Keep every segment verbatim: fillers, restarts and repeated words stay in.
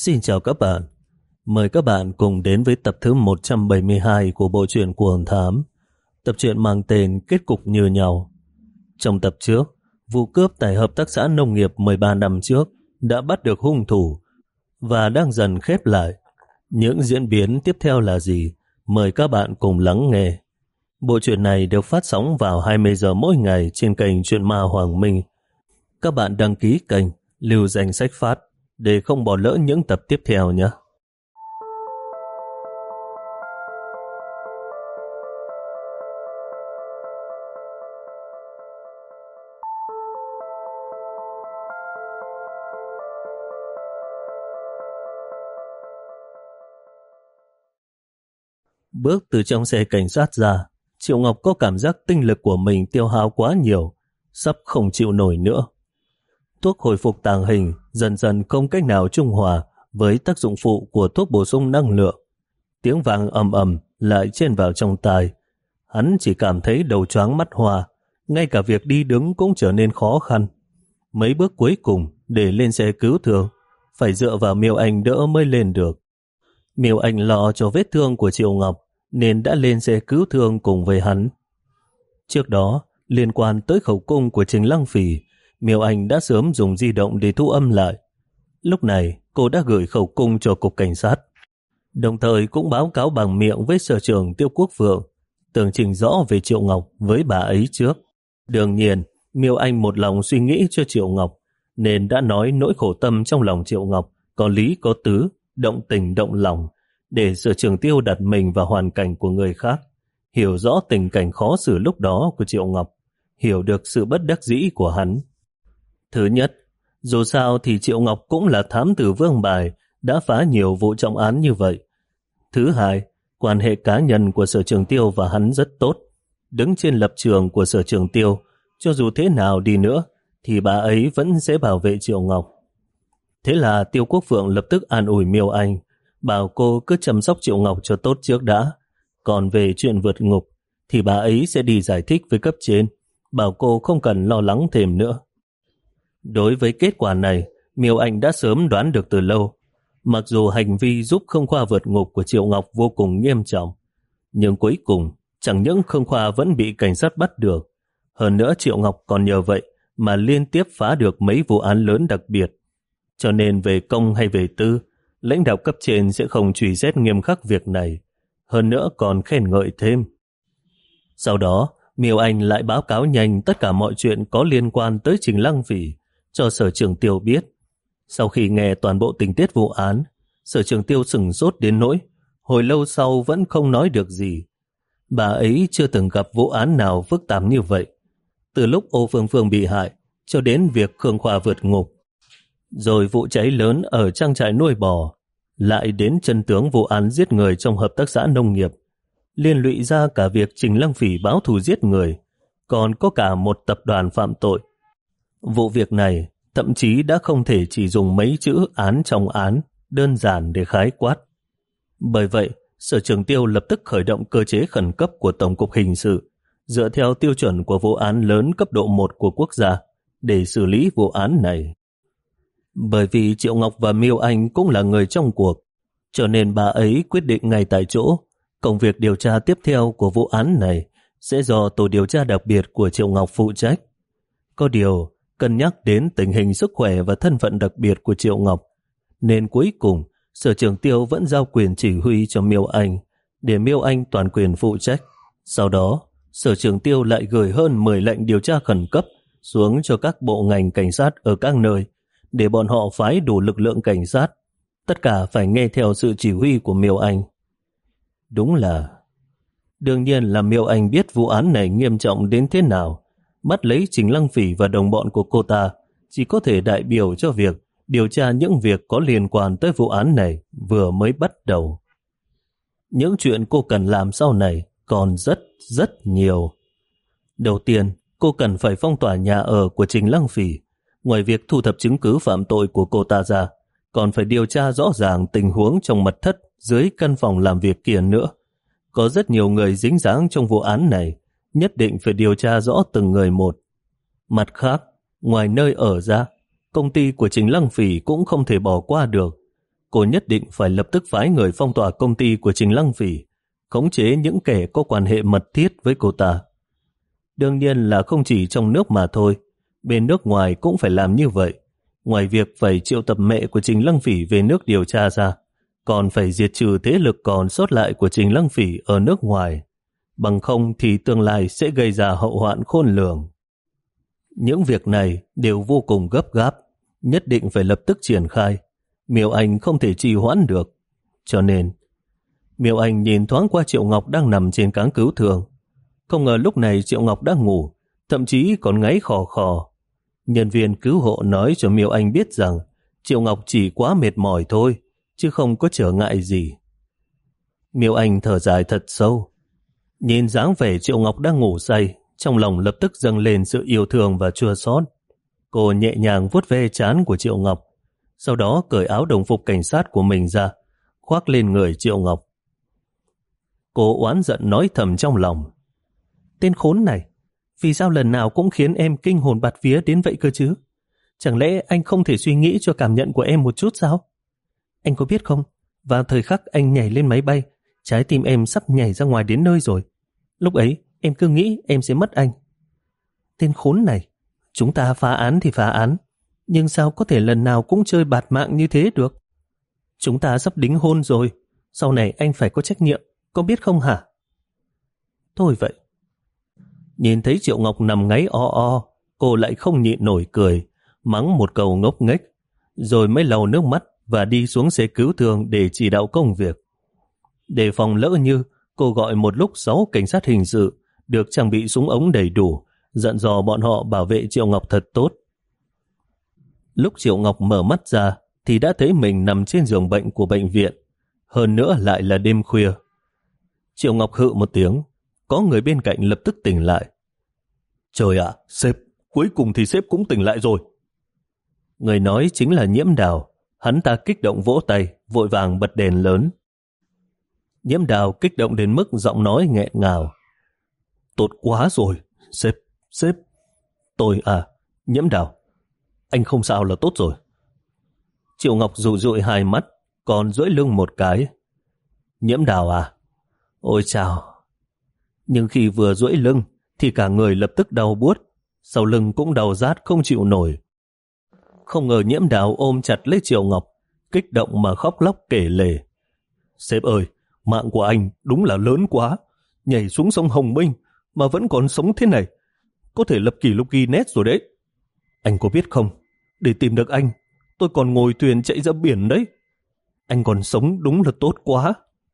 Xin chào các bạn. Mời các bạn cùng đến với tập thứ một trăm bảy mươi hai của bộ truyện Cuồng Thám. Tập truyện mang tên Kết cục như nhau. Trong tập trước, vụ cướp tại hợp tác xã nông nghiệp mười ba năm trước đã bắt được hung thủ và đang dần khép lại. Những diễn biến tiếp theo là gì? Mời các bạn cùng lắng nghe. Bộ truyện này được phát sóng vào hai mươi giờ mỗi ngày trên kênh Truyện Ma Hoàng Minh. Các bạn đăng ký kênh, lưu danh sách phát để không bỏ lỡ những tập tiếp theo nhé. Bước từ trong xe cảnh sát ra, Triệu Ngọc có cảm giác tinh lực của mình tiêu hao quá nhiều, sắp không chịu nổi nữa. Thuốc hồi phục tàng hình dần dần không cách nào trung hòa với tác dụng phụ của thuốc bổ sung năng lượng. Tiếng vang ầm ầm lại chen vào trong tai. Hắn chỉ cảm thấy đầu choáng mắt hoa, ngay cả việc đi đứng cũng trở nên khó khăn. Mấy bước cuối cùng để lên xe cứu thương, phải dựa vào Miêu Anh đỡ mới lên được. Miêu Anh lo cho vết thương của Triệu Ngọc nên đã lên xe cứu thương cùng với hắn. Trước đó, liên quan tới khẩu cung của Trình Lăng Phỉ, Miêu Anh đã sớm dùng di động để thu âm lại. Lúc này, cô đã gửi khẩu cung cho cục cảnh sát, đồng thời cũng báo cáo bằng miệng với sở trưởng Tiêu Quốc Phượng, tường trình rõ về Triệu Ngọc với bà ấy trước. Đương nhiên, Miêu Anh một lòng suy nghĩ cho Triệu Ngọc, nên đã nói nỗi khổ tâm trong lòng Triệu Ngọc có lý có tứ, động tình động lòng, để sở trưởng Tiêu đặt mình vào hoàn cảnh của người khác, hiểu rõ tình cảnh khó xử lúc đó của Triệu Ngọc, hiểu được sự bất đắc dĩ của hắn. Thứ nhất, dù sao thì Triệu Ngọc cũng là thám tử vương bài, đã phá nhiều vụ trọng án như vậy. Thứ hai, quan hệ cá nhân của sở trưởng Tiêu và hắn rất tốt. Đứng trên lập trường của sở trưởng Tiêu, cho dù thế nào đi nữa, thì bà ấy vẫn sẽ bảo vệ Triệu Ngọc. Thế là Tiêu Quốc Phượng lập tức an ủi Miêu Anh, bảo cô cứ chăm sóc Triệu Ngọc cho tốt trước đã. Còn về chuyện vượt ngục, thì bà ấy sẽ đi giải thích với cấp trên, bảo cô không cần lo lắng thêm nữa. Đối với kết quả này, Miêu Anh đã sớm đoán được từ lâu. Mặc dù hành vi giúp Khương Khoa vượt ngục của Triệu Ngọc vô cùng nghiêm trọng, nhưng cuối cùng chẳng những Khương Khoa vẫn bị cảnh sát bắt được, hơn nữa Triệu Ngọc còn nhờ vậy mà liên tiếp phá được mấy vụ án lớn đặc biệt. Cho nên về công hay về tư, lãnh đạo cấp trên sẽ không truy xét nghiêm khắc việc này, hơn nữa còn khen ngợi thêm. Sau đó, Miêu Anh lại báo cáo nhanh tất cả mọi chuyện có liên quan tới Trình Lăng Phỉ cho sở trưởng Tiêu biết. Sau khi nghe toàn bộ tình tiết vụ án, sở trưởng Tiêu sửng sốt đến nỗi hồi lâu sau vẫn không nói được gì. Bà ấy chưa từng gặp vụ án nào phức tạp như vậy, từ lúc Ô Phương Phương bị hại cho đến việc Khương Khoa vượt ngục, rồi vụ cháy lớn ở trang trại nuôi bò, lại đến chân tướng vụ án giết người trong hợp tác xã nông nghiệp, liên lụy ra cả việc Trình Lăng Phỉ báo thù giết người, còn có cả một tập đoàn phạm tội. Vụ việc này thậm chí đã không thể chỉ dùng mấy chữ án trong án đơn giản để khái quát. Bởi vậy, sở trưởng Tiêu lập tức khởi động cơ chế khẩn cấp của Tổng cục Hình sự, dựa theo tiêu chuẩn của vụ án lớn cấp độ một của quốc gia, để xử lý vụ án này. Bởi vì Triệu Ngọc và Miêu Anh cũng là người trong cuộc, cho nên bà ấy quyết định ngay tại chỗ, công việc điều tra tiếp theo của vụ án này sẽ do tổ điều tra đặc biệt của Triệu Ngọc phụ trách. Có điều, cân nhắc đến tình hình sức khỏe và thân phận đặc biệt của Triệu Ngọc, nên cuối cùng sở trưởng Tiêu vẫn giao quyền chỉ huy cho Miêu Anh, để Miêu Anh toàn quyền phụ trách. Sau đó, sở trưởng Tiêu lại gửi hơn mười lệnh điều tra khẩn cấp xuống cho các bộ ngành cảnh sát ở các nơi, để bọn họ phái đủ lực lượng cảnh sát, tất cả phải nghe theo sự chỉ huy của Miêu Anh. Đúng là... Đương nhiên là Miêu Anh biết vụ án này nghiêm trọng đến thế nào. Bắt lấy Trình Lăng Phỉ và đồng bọn của cô ta chỉ có thể đại biểu cho việc điều tra những việc có liên quan tới vụ án này vừa mới bắt đầu. Những chuyện cô cần làm sau này còn rất rất nhiều. Đầu tiên, cô cần phải phong tỏa nhà ở của Trình Lăng Phỉ. Ngoài việc thu thập chứng cứ phạm tội của cô ta ra, còn phải điều tra rõ ràng tình huống trong mật thất dưới căn phòng làm việc kia nữa. Có rất nhiều người dính dáng trong vụ án này, nhất định phải điều tra rõ từng người một. Mặt khác, ngoài nơi ở ra, công ty của Trình Lăng Phỉ cũng không thể bỏ qua được. cô nhất định phải lập tức phái người phong tỏa công ty của Trình Lăng Phỉ, khống chế những kẻ có quan hệ mật thiết với cô ta. Đương nhiên là không chỉ trong nước mà thôi, bên nước ngoài cũng phải làm như vậy. Ngoài việc phải triệu tập mẹ của Trình Lăng Phỉ về nước điều tra ra, còn phải diệt trừ thế lực còn sót lại của Trình Lăng Phỉ ở nước ngoài. Bằng không thì tương lai sẽ gây ra hậu hoạn khôn lường. Những việc này đều vô cùng gấp gáp, nhất định phải lập tức triển khai. Miêu Anh không thể trì hoãn được. Cho nên, Miêu Anh nhìn thoáng qua Triệu Ngọc đang nằm trên cáng cứu thương. Không ngờ lúc này Triệu Ngọc đang ngủ, thậm chí còn ngáy khò khò. Nhân viên cứu hộ nói cho Miêu Anh biết rằng Triệu Ngọc chỉ quá mệt mỏi thôi, chứ không có trở ngại gì. Miêu Anh thở dài thật sâu. Nhìn dáng vẻ Triệu Ngọc đang ngủ say, trong lòng lập tức dâng lên sự yêu thương và chua xót. Cô nhẹ nhàng vuốt ve trán của Triệu Ngọc, sau đó cởi áo đồng phục cảnh sát của mình ra, khoác lên người Triệu Ngọc. Cô oán giận nói thầm trong lòng. Tên khốn này, vì sao lần nào cũng khiến em kinh hồn bạt vía đến vậy cơ chứ? Chẳng lẽ anh không thể suy nghĩ cho cảm nhận của em một chút sao? Anh có biết không, vào thời khắc anh nhảy lên máy bay, trái tim em sắp nhảy ra ngoài đến nơi rồi. Lúc ấy, em cứ nghĩ em sẽ mất anh. Tên khốn này, chúng ta phá án thì phá án, nhưng sao có thể lần nào cũng chơi bạt mạng như thế được? Chúng ta sắp đính hôn rồi, sau này anh phải có trách nhiệm, có biết không hả? Thôi vậy. Nhìn thấy Triệu Ngọc nằm ngáy o o, cô lại không nhịn nổi cười, mắng một câu ngốc nghếch, rồi mới lau nước mắt và đi xuống xe cứu thương để chỉ đạo công việc. Để phòng lỡ như, cô gọi một lúc sáu cảnh sát hình sự được trang bị súng ống đầy đủ, dặn dò bọn họ bảo vệ Triệu Ngọc thật tốt. Lúc Triệu Ngọc mở mắt ra thì đã thấy mình nằm trên giường bệnh của bệnh viện, hơn nữa lại là đêm khuya. Triệu Ngọc hự một tiếng, có người bên cạnh lập tức tỉnh lại. Trời ạ, sếp, cuối cùng thì sếp cũng tỉnh lại rồi. Người nói chính là Nhiễm Đào, hắn ta kích động vỗ tay, vội vàng bật đèn lớn. Nhiễm Đào kích động đến mức giọng nói nghẹn ngào. Tốt quá rồi, sếp, sếp. Tôi à, Nhiễm Đào, anh không sao là tốt rồi. Triệu Ngọc dụ dụi hai mắt, còn duỗi lưng một cái. Nhiễm Đào à, ôi chào. Nhưng khi vừa duỗi lưng thì cả người lập tức đau buốt, sau lưng cũng đau rát không chịu nổi. Không ngờ Nhiễm Đào ôm chặt lấy Triệu Ngọc, kích động mà khóc lóc kể lể. Sếp ơi, mạng của anh đúng là lớn quá, nhảy xuống sông Hồng Minh mà vẫn còn sống thế này, có thể lập kỷ lục Guinness rồi đấy. Anh có biết không, để tìm được anh, tôi còn ngồi thuyền chạy ra biển đấy. Anh còn sống đúng là tốt quá.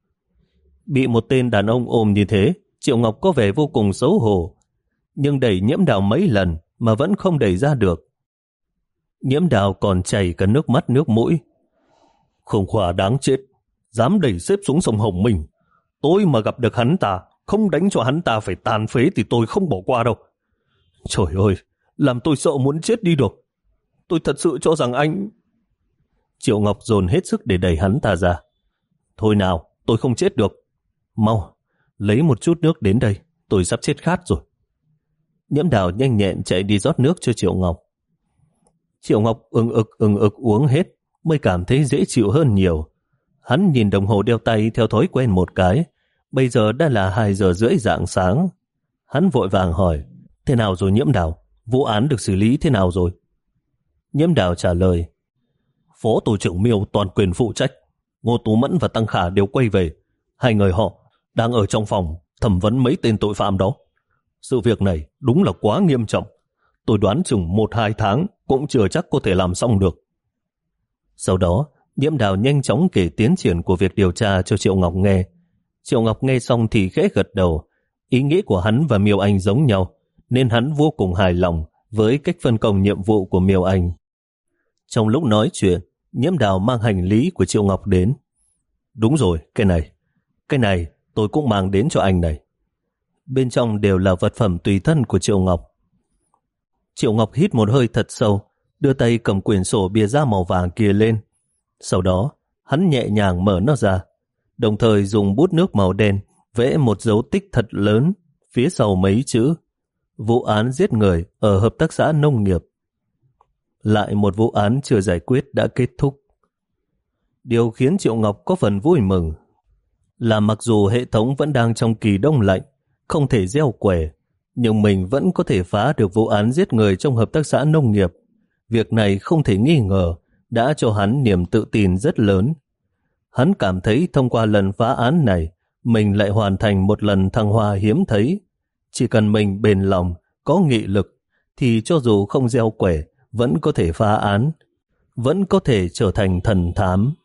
Bị một tên đàn ông ôm như thế, Triệu Ngọc có vẻ vô cùng xấu hổ, nhưng đẩy Nhiễm Đào mấy lần mà vẫn không đẩy ra được. Nhiễm Đào còn chảy cả nước mắt nước mũi. Không khỏa đáng chết, dám đẩy sếp xuống sông Hồng Minh. Tôi mà gặp được hắn ta, không đánh cho hắn ta phải tàn phế thì tôi không bỏ qua đâu. Trời ơi, làm tôi sợ muốn chết đi được. Tôi thật sự cho rằng anh... Triệu Ngọc dồn hết sức để đẩy hắn ta ra. Thôi nào, tôi không chết được. Mau, lấy một chút nước đến đây, tôi sắp chết khát rồi. Nhiễm Đào nhanh nhẹn chạy đi rót nước cho Triệu Ngọc. Triệu Ngọc ưng ực ưng ực uống hết, mới cảm thấy dễ chịu hơn nhiều. Hắn nhìn đồng hồ đeo tay theo thói quen một cái, bây giờ đã là hai giờ rưỡi rạng sáng. Hắn vội vàng hỏi, thế nào rồi Nhiễm Đào? Vụ án được xử lý thế nào rồi? Nhiễm Đào trả lời, Phó tổ trưởng Miêu toàn quyền phụ trách, Ngô Tú Mẫn và Tăng Khả đều quay về. Hai người họ đang ở trong phòng thẩm vấn mấy tên tội phạm đó. Sự việc này đúng là quá nghiêm trọng. Tôi đoán chừng một hai tháng cũng chưa chắc có thể làm xong được. Sau đó, Nhiễm Đào nhanh chóng kể tiến triển của việc điều tra cho Triệu Ngọc nghe. Triệu Ngọc nghe xong thì khẽ gật đầu. Ý nghĩ của hắn và Miêu Anh giống nhau, nên hắn vô cùng hài lòng với cách phân công nhiệm vụ của Miêu Anh. Trong lúc nói chuyện, Nhiễm Đào mang hành lý của Triệu Ngọc đến. Đúng rồi, cái này. Cái này tôi cũng mang đến cho anh này. Bên trong đều là vật phẩm tùy thân của Triệu Ngọc. Triệu Ngọc hít một hơi thật sâu, đưa tay cầm quyển sổ bìa da màu vàng kia lên. Sau đó, hắn nhẹ nhàng mở nó ra, đồng thời dùng bút nước màu đen vẽ một dấu tích thật lớn phía sau mấy chữ: vụ án giết người ở hợp tác xã nông nghiệp. Lại một vụ án chưa giải quyết đã kết thúc. Điều khiến Triệu Ngọc có phần vui mừng là mặc dù hệ thống vẫn đang trong kỳ đông lạnh, không thể gieo quẻ, nhưng mình vẫn có thể phá được vụ án giết người trong hợp tác xã nông nghiệp. Việc này không thể nghi ngờ đã cho hắn niềm tự tin rất lớn. Hắn cảm thấy thông qua lần phá án này, mình lại hoàn thành một lần thăng hoa hiếm thấy. Chỉ cần mình bền lòng, có nghị lực, thì cho dù không gieo quẻ, vẫn có thể phá án, vẫn có thể trở thành thần thám.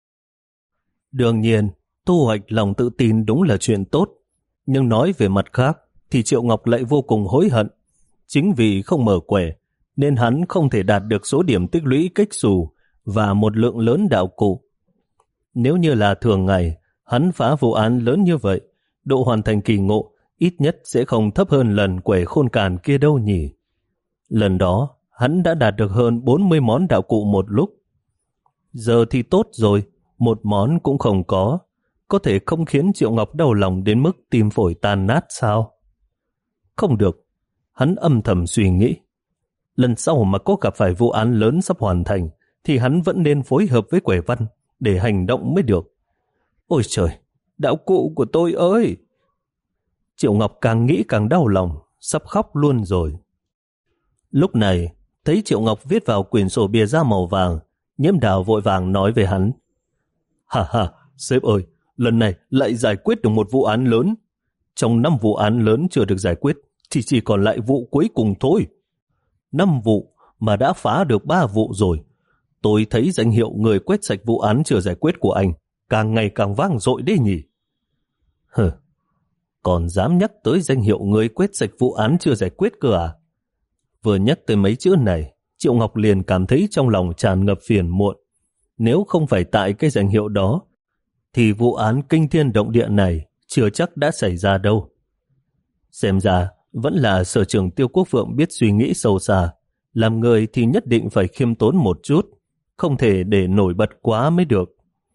Đương nhiên, thu hoạch lòng tự tin đúng là chuyện tốt, nhưng nói về mặt khác thì Triệu Ngọc lại vô cùng hối hận. Chính vì không mở quẻ nên hắn không thể đạt được số điểm tích lũy kích xù và một lượng lớn đạo cụ. Nếu như là thường ngày, hắn phá vụ án lớn như vậy, độ hoàn thành kỳ ngộ ít nhất sẽ không thấp hơn lần quẻ khôn càn kia đâu nhỉ. Lần đó, hắn đã đạt được hơn bốn mươi món đạo cụ một lúc. Giờ thì tốt rồi, một món cũng không có. Có thể không khiến Triệu Ngọc đau lòng đến mức tim phổi tan nát sao? Không được, hắn âm thầm suy nghĩ. Lần sau mà có gặp phải vụ án lớn sắp hoàn thành, thì hắn vẫn nên phối hợp với quẻ văn để hành động mới được. Ôi trời, đạo cụ của tôi ơi! Triệu Ngọc càng nghĩ càng đau lòng, sắp khóc luôn rồi. Lúc này, thấy Triệu Ngọc viết vào quyển sổ bìa da màu vàng, Nhiễm Đào vội vàng nói về hắn. Hà hà, sếp ơi, lần này lại giải quyết được một vụ án lớn. Trong năm vụ án lớn chưa được giải quyết, thì chỉ còn lại vụ cuối cùng thôi. Năm vụ mà đã phá được ba vụ rồi. Tôi thấy danh hiệu người quét sạch vụ án chưa giải quyết của anh càng ngày càng vang dội đấy nhỉ. Hừ, còn dám nhắc tới danh hiệu người quét sạch vụ án chưa giải quyết cơ à? Vừa nhắc tới mấy chữ này, Triệu Ngọc liền cảm thấy trong lòng tràn ngập phiền muộn. Nếu không phải tại cái danh hiệu đó, thì vụ án kinh thiên động địa này chưa chắc đã xảy ra đâu. Xem ra, vẫn là sở trưởng Tiêu Quốc Phượng biết suy nghĩ sâu xa. Làm người thì nhất định phải khiêm tốn một chút, không thể để nổi bật quá mới được.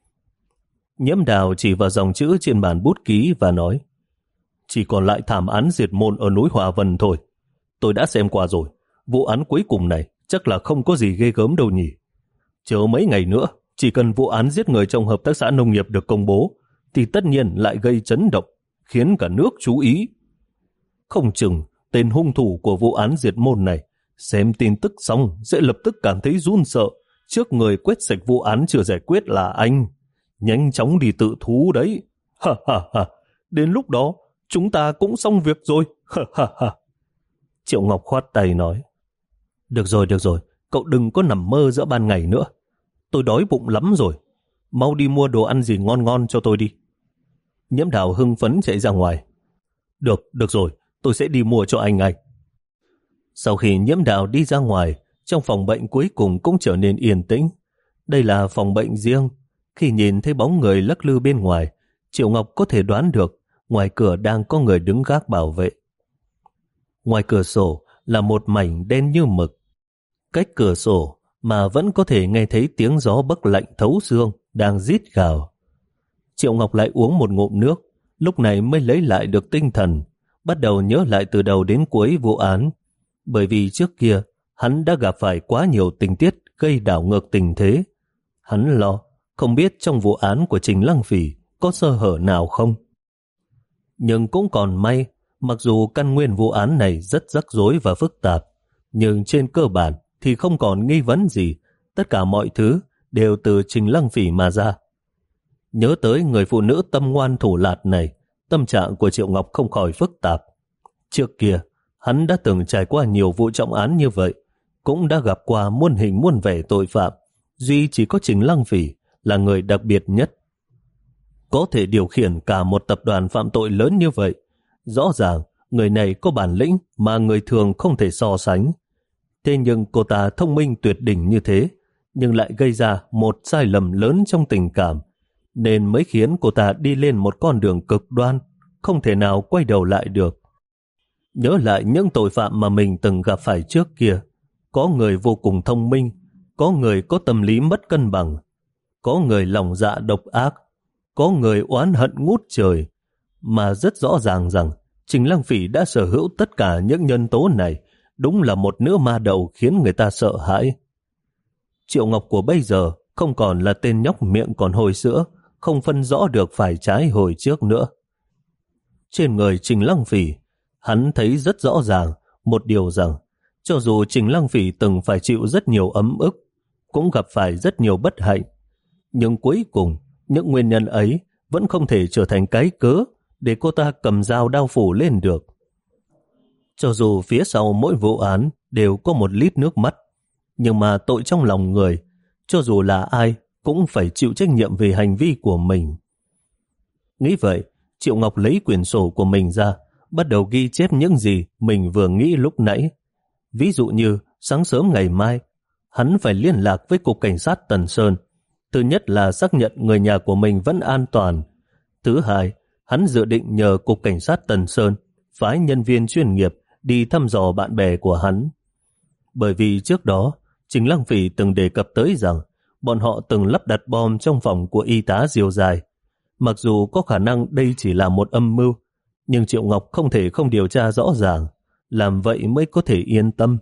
Nhiễm Đào chỉ vào dòng chữ trên bản bút ký và nói, chỉ còn lại thảm án diệt môn ở núi Hòa Vân thôi. Tôi đã xem qua rồi, vụ án cuối cùng này chắc là không có gì ghê gớm đâu nhỉ. Chờ mấy ngày nữa, chỉ cần vụ án giết người trong hợp tác xã nông nghiệp được công bố, thì tất nhiên lại gây chấn động, khiến cả nước chú ý. Không chừng tên hung thủ của vụ án diệt môn này xem tin tức xong sẽ lập tức cảm thấy run sợ trước người quét sạch vụ án chưa giải quyết là anh. Nhanh chóng đi tự thú đấy. Ha ha ha. Đến lúc đó chúng ta cũng xong việc rồi. Ha ha ha. Triệu Ngọc khoát tay nói, được rồi, được rồi, cậu đừng có nằm mơ giữa ban ngày nữa. Tôi đói bụng lắm rồi. Mau đi mua đồ ăn gì ngon ngon cho tôi đi. Nhiễm Đào hưng phấn chạy ra ngoài. Được, được rồi, tôi sẽ đi mua cho anh ngay. Sau khi Nhiễm Đào đi ra ngoài, trong phòng bệnh cuối cùng cũng trở nên yên tĩnh. Đây là phòng bệnh riêng. Khi nhìn thấy bóng người lắc lư bên ngoài, Triệu Ngọc có thể đoán được ngoài cửa đang có người đứng gác bảo vệ. Ngoài cửa sổ là một mảnh đen như mực. Cách cửa sổ mà vẫn có thể nghe thấy tiếng gió bấc lạnh thấu xương đang rít gào. Triệu Ngọc lại uống một ngụm nước, lúc này mới lấy lại được tinh thần, bắt đầu nhớ lại từ đầu đến cuối vụ án. Bởi vì trước kia hắn đã gặp phải quá nhiều tình tiết gây đảo ngược tình thế. Hắn lo không biết trong vụ án của Trình Lăng Phỉ có sơ hở nào không. Nhưng cũng còn may, mặc dù căn nguyên vụ án này rất rắc rối và phức tạp, nhưng trên cơ bản thì không còn nghi vấn gì, tất cả mọi thứ đều từ Trình Lăng Phỉ mà ra. Nhớ tới người phụ nữ tâm ngoan thủ lạt này, tâm trạng của Triệu Ngọc không khỏi phức tạp. Trước kia, hắn đã từng trải qua nhiều vụ trọng án như vậy, cũng đã gặp qua muôn hình muôn vẻ tội phạm, duy chỉ có Trình Lăng Phỉ là người đặc biệt nhất. Có thể điều khiển cả một tập đoàn phạm tội lớn như vậy, rõ ràng người này có bản lĩnh mà người thường không thể so sánh. Thế nhưng cô ta thông minh tuyệt đỉnh như thế, nhưng lại gây ra một sai lầm lớn trong tình cảm, nên mới khiến cô ta đi lên một con đường cực đoan, không thể nào quay đầu lại được. Nhớ lại những tội phạm mà mình từng gặp phải trước kia, có người vô cùng thông minh, có người có tâm lý mất cân bằng, có người lòng dạ độc ác, có người oán hận ngút trời, mà rất rõ ràng rằng Trình Lăng Phỉ đã sở hữu tất cả những nhân tố này, đúng là một nữ ma đầu khiến người ta sợ hãi. Triệu Ngọc của bây giờ không còn là tên nhóc miệng còn hồi sữa, không phân rõ được phải trái hồi trước nữa. Trên người Trình Lăng Phỉ, hắn thấy rất rõ ràng một điều rằng cho dù Trình Lăng Phỉ từng phải chịu rất nhiều ấm ức, cũng gặp phải rất nhiều bất hạnh, nhưng cuối cùng những nguyên nhân ấy vẫn không thể trở thành cái cớ để cô ta cầm dao đao phủ lên được. Cho dù phía sau mỗi vụ án đều có một lít nước mắt, nhưng mà tội trong lòng người, cho dù là ai cũng phải chịu trách nhiệm về hành vi của mình. Nghĩ vậy, Triệu Ngọc lấy quyển sổ của mình ra, bắt đầu ghi chép những gì mình vừa nghĩ lúc nãy. Ví dụ như sáng sớm ngày mai, hắn phải liên lạc với Cục Cảnh sát Tần Sơn. Thứ nhất là xác nhận người nhà của mình vẫn an toàn. Thứ hai, hắn dự định nhờ Cục Cảnh sát Tần Sơn phái nhân viên chuyên nghiệp đi thăm dò bạn bè của hắn. Bởi vì trước đó, Trình Lăng Phỉ từng đề cập tới rằng bọn họ từng lắp đặt bom trong phòng của y tá Diêu Dài. Mặc dù có khả năng đây chỉ là một âm mưu, nhưng Triệu Ngọc không thể không điều tra rõ ràng, làm vậy mới có thể yên tâm.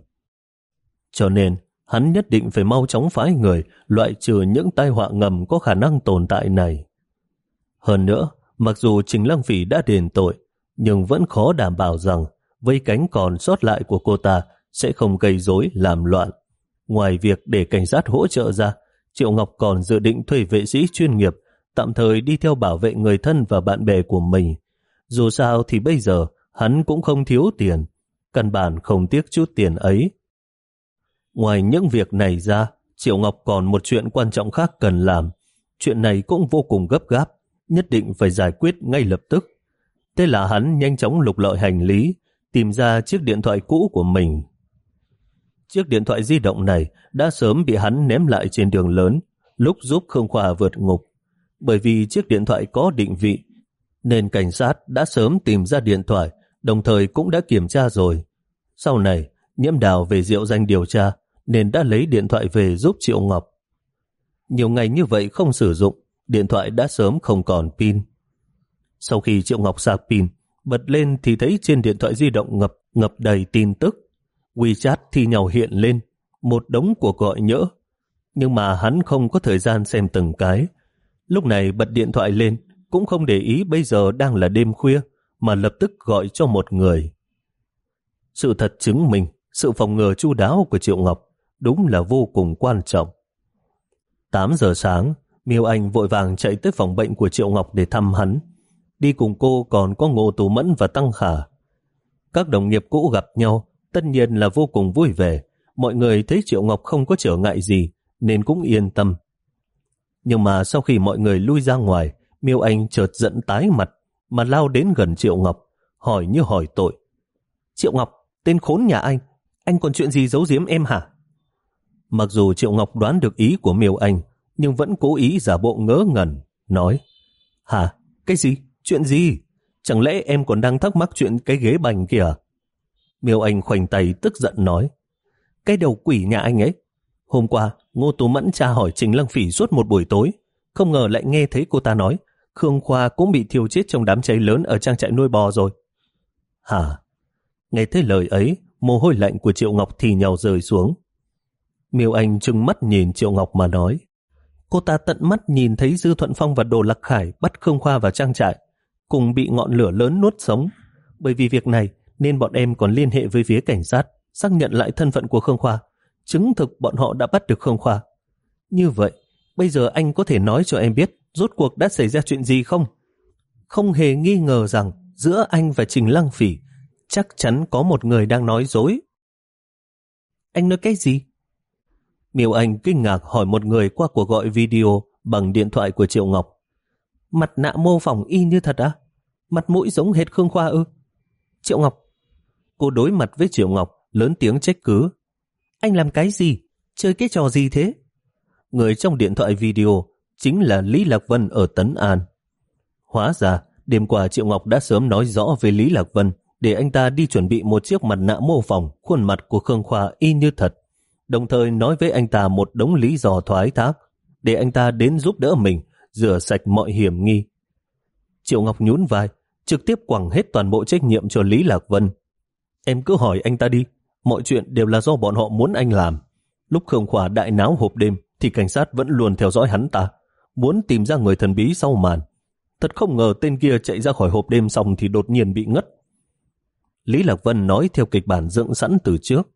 Cho nên, hắn nhất định phải mau chóng phái người loại trừ những tai họa ngầm có khả năng tồn tại này. Hơn nữa, mặc dù Trình Lăng Phỉ đã đền tội, nhưng vẫn khó đảm bảo rằng vây cánh còn sót lại của cô ta sẽ không gây rối làm loạn. Ngoài việc để cảnh sát hỗ trợ ra, Triệu Ngọc còn dự định thuê vệ sĩ chuyên nghiệp tạm thời đi theo bảo vệ người thân và bạn bè của mình. Dù sao thì bây giờ hắn cũng không thiếu tiền, căn bản không tiếc chút tiền ấy. Ngoài những việc này ra, Triệu Ngọc còn một chuyện quan trọng khác cần làm. Chuyện này cũng vô cùng gấp gáp, nhất định phải giải quyết ngay lập tức. Thế là hắn nhanh chóng lục lọi hành lý, tìm ra chiếc điện thoại cũ của mình. Chiếc điện thoại di động này đã sớm bị hắn ném lại trên đường lớn lúc giúp Khương Khoa vượt ngục. Bởi vì chiếc điện thoại có định vị, nên cảnh sát đã sớm tìm ra điện thoại, đồng thời cũng đã kiểm tra rồi. Sau này, Nhiễm Đào về Diệu Danh điều tra, nên đã lấy điện thoại về giúp Triệu Ngọc. Nhiều ngày như vậy không sử dụng, điện thoại đã sớm không còn pin. Sau khi Triệu Ngọc sạc pin, bật lên thì thấy trên điện thoại di động ngập ngập đầy tin tức. WeChat thì nhau hiện lên, một đống cuộc gọi nhỡ. Nhưng mà hắn không có thời gian xem từng cái. Lúc này bật điện thoại lên, cũng không để ý bây giờ đang là đêm khuya, mà lập tức gọi cho một người. Sự thật chứng minh, sự phòng ngừa chu đáo của Triệu Ngọc đúng là vô cùng quan trọng. tám giờ sáng, Miêu Anh vội vàng chạy tới phòng bệnh của Triệu Ngọc để thăm hắn. Đi cùng cô còn có Ngô Tú Mẫn và Tăng Khả. Các đồng nghiệp cũ gặp nhau, tất nhiên là vô cùng vui vẻ. Mọi người thấy Triệu Ngọc không có trở ngại gì, nên cũng yên tâm. Nhưng mà sau khi mọi người lui ra ngoài, Miêu Anh chợt giận tái mặt, mà lao đến gần Triệu Ngọc, hỏi như hỏi tội. Triệu Ngọc, tên khốn nhà anh, anh còn chuyện gì giấu giếm em hả? Mặc dù Triệu Ngọc đoán được ý của Miêu Anh, nhưng vẫn cố ý giả bộ ngớ ngẩn, nói: Hả? Cái gì? Chuyện gì? Chẳng lẽ em còn đang thắc mắc chuyện cái ghế bành kìa? Miêu Anh khoanh tay tức giận nói: Cái đầu quỷ nhà anh ấy. Hôm qua, Ngô Tú Mẫn tra hỏi Trình Lăng Phỉ suốt một buổi tối, không ngờ lại nghe thấy cô ta nói Khương Khoa cũng bị thiêu chết trong đám cháy lớn ở trang trại nuôi bò rồi. Hả? Nghe thấy lời ấy, mồ hôi lạnh của Triệu Ngọc thì nhào rơi xuống. Miêu Anh trừng mắt nhìn Triệu Ngọc mà nói: Cô ta tận mắt nhìn thấy Dư Thuận Phong và Đồ Lạc Khải bắt Khương Khoa vào trang trại, cùng bị ngọn lửa lớn nuốt sống. Bởi vì việc này nên bọn em còn liên hệ với phía cảnh sát, xác nhận lại thân phận của Khương Khoa, chứng thực bọn họ đã bắt được Khương Khoa. Như vậy, bây giờ anh có thể nói cho em biết rốt cuộc đã xảy ra chuyện gì không? Không hề nghi ngờ rằng giữa anh và Trình Lăng Phỉ chắc chắn có một người đang nói dối. Anh nói cái gì? Miêu Anh kinh ngạc hỏi một người qua cuộc gọi video bằng điện thoại của Triệu Ngọc. Mặt nạ mô phỏng y như thật á? Mặt mũi giống hệt Khương Khoa ư? Triệu Ngọc. Cô đối mặt với Triệu Ngọc, lớn tiếng trách cứ. Anh làm cái gì? Chơi cái trò gì thế? Người trong điện thoại video chính là Lý Lạc Vân ở Tấn An. Hóa ra, đêm qua Triệu Ngọc đã sớm nói rõ với Lý Lạc Vân để anh ta đi chuẩn bị một chiếc mặt nạ mô phỏng khuôn mặt của Khương Khoa y như thật, đồng thời nói với anh ta một đống lý do thoái thác để anh ta đến giúp đỡ mình rửa sạch mọi hiểm nghi. Triệu Ngọc nhún vai, trực tiếp quẳng hết toàn bộ trách nhiệm cho Lý Lạc Vân. Em cứ hỏi anh ta đi, mọi chuyện đều là do bọn họ muốn anh làm. Lúc Khương Khoa đại náo hộp đêm, thì cảnh sát vẫn luôn theo dõi hắn ta, muốn tìm ra người thần bí sau màn. Thật không ngờ tên kia chạy ra khỏi hộp đêm xong thì đột nhiên bị ngất. Lý Lạc Vân nói theo kịch bản dựng sẵn từ trước.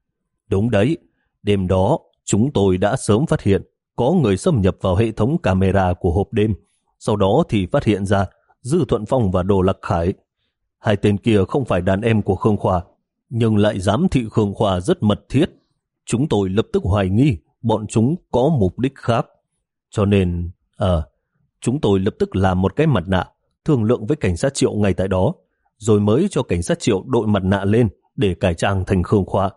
Đúng đấy, đêm đó chúng tôi đã sớm phát hiện có người xâm nhập vào hệ thống camera của hộp đêm. Sau đó thì phát hiện ra Dư Thuận Phong và Đồ Lạc Khải. Hai tên kia không phải đàn em của Khương Khoa, nhưng lại giám thị Khương Khoa rất mật thiết. Chúng tôi lập tức hoài nghi bọn chúng có mục đích khác. Cho nên, à, chúng tôi lập tức làm một cái mặt nạ, thương lượng với cảnh sát Triệu ngay tại đó, rồi mới cho cảnh sát Triệu đội mặt nạ lên để cải trang thành Khương Khoa.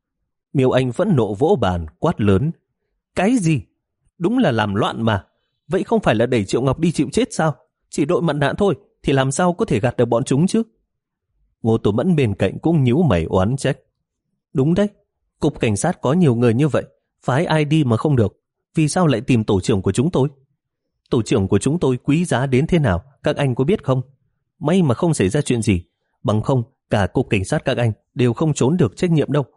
Miêu Anh phẫn nộ vỗ bàn, quát lớn. Cái gì? Đúng là làm loạn mà. Vậy không phải là đẩy Triệu Ngọc đi chịu chết sao? Chỉ đội mặt nạ thôi, thì làm sao có thể gạt được bọn chúng chứ? Ngô Tổ Mẫn bên cạnh cũng nhíu mày oán trách. Đúng đấy, cục cảnh sát có nhiều người như vậy, phái ai đi mà không được. Vì sao lại tìm tổ trưởng của chúng tôi? Tổ trưởng của chúng tôi quý giá đến thế nào, các anh có biết không? May mà không xảy ra chuyện gì, bằng không cả cục cảnh sát các anh đều không trốn được trách nhiệm đâu.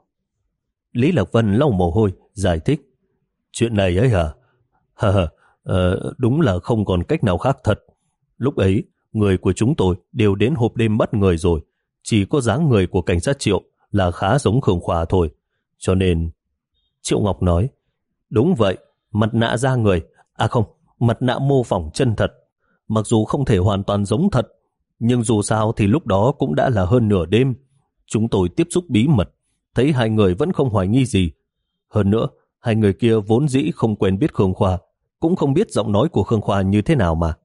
Lý Lạc Vân lau mồ hôi, giải thích. Chuyện này ấy hả? Hờ hờ, ờ, đúng là không còn cách nào khác thật. Lúc ấy, người của chúng tôi đều đến hộp đêm bắt người rồi. Chỉ có dáng người của cảnh sát Triệu là khá giống Khương Khoa thôi. Cho nên... Triệu Ngọc nói, đúng vậy, mặt nạ da người, à không, mặt nạ mô phỏng chân thật. Mặc dù không thể hoàn toàn giống thật, nhưng dù sao thì lúc đó cũng đã là hơn nửa đêm. Chúng tôi tiếp xúc bí mật, thấy hai người vẫn không hoài nghi gì. Hơn nữa, hai người kia vốn dĩ không quen biết Khương Khoa, cũng không biết giọng nói của Khương Khoa như thế nào mà.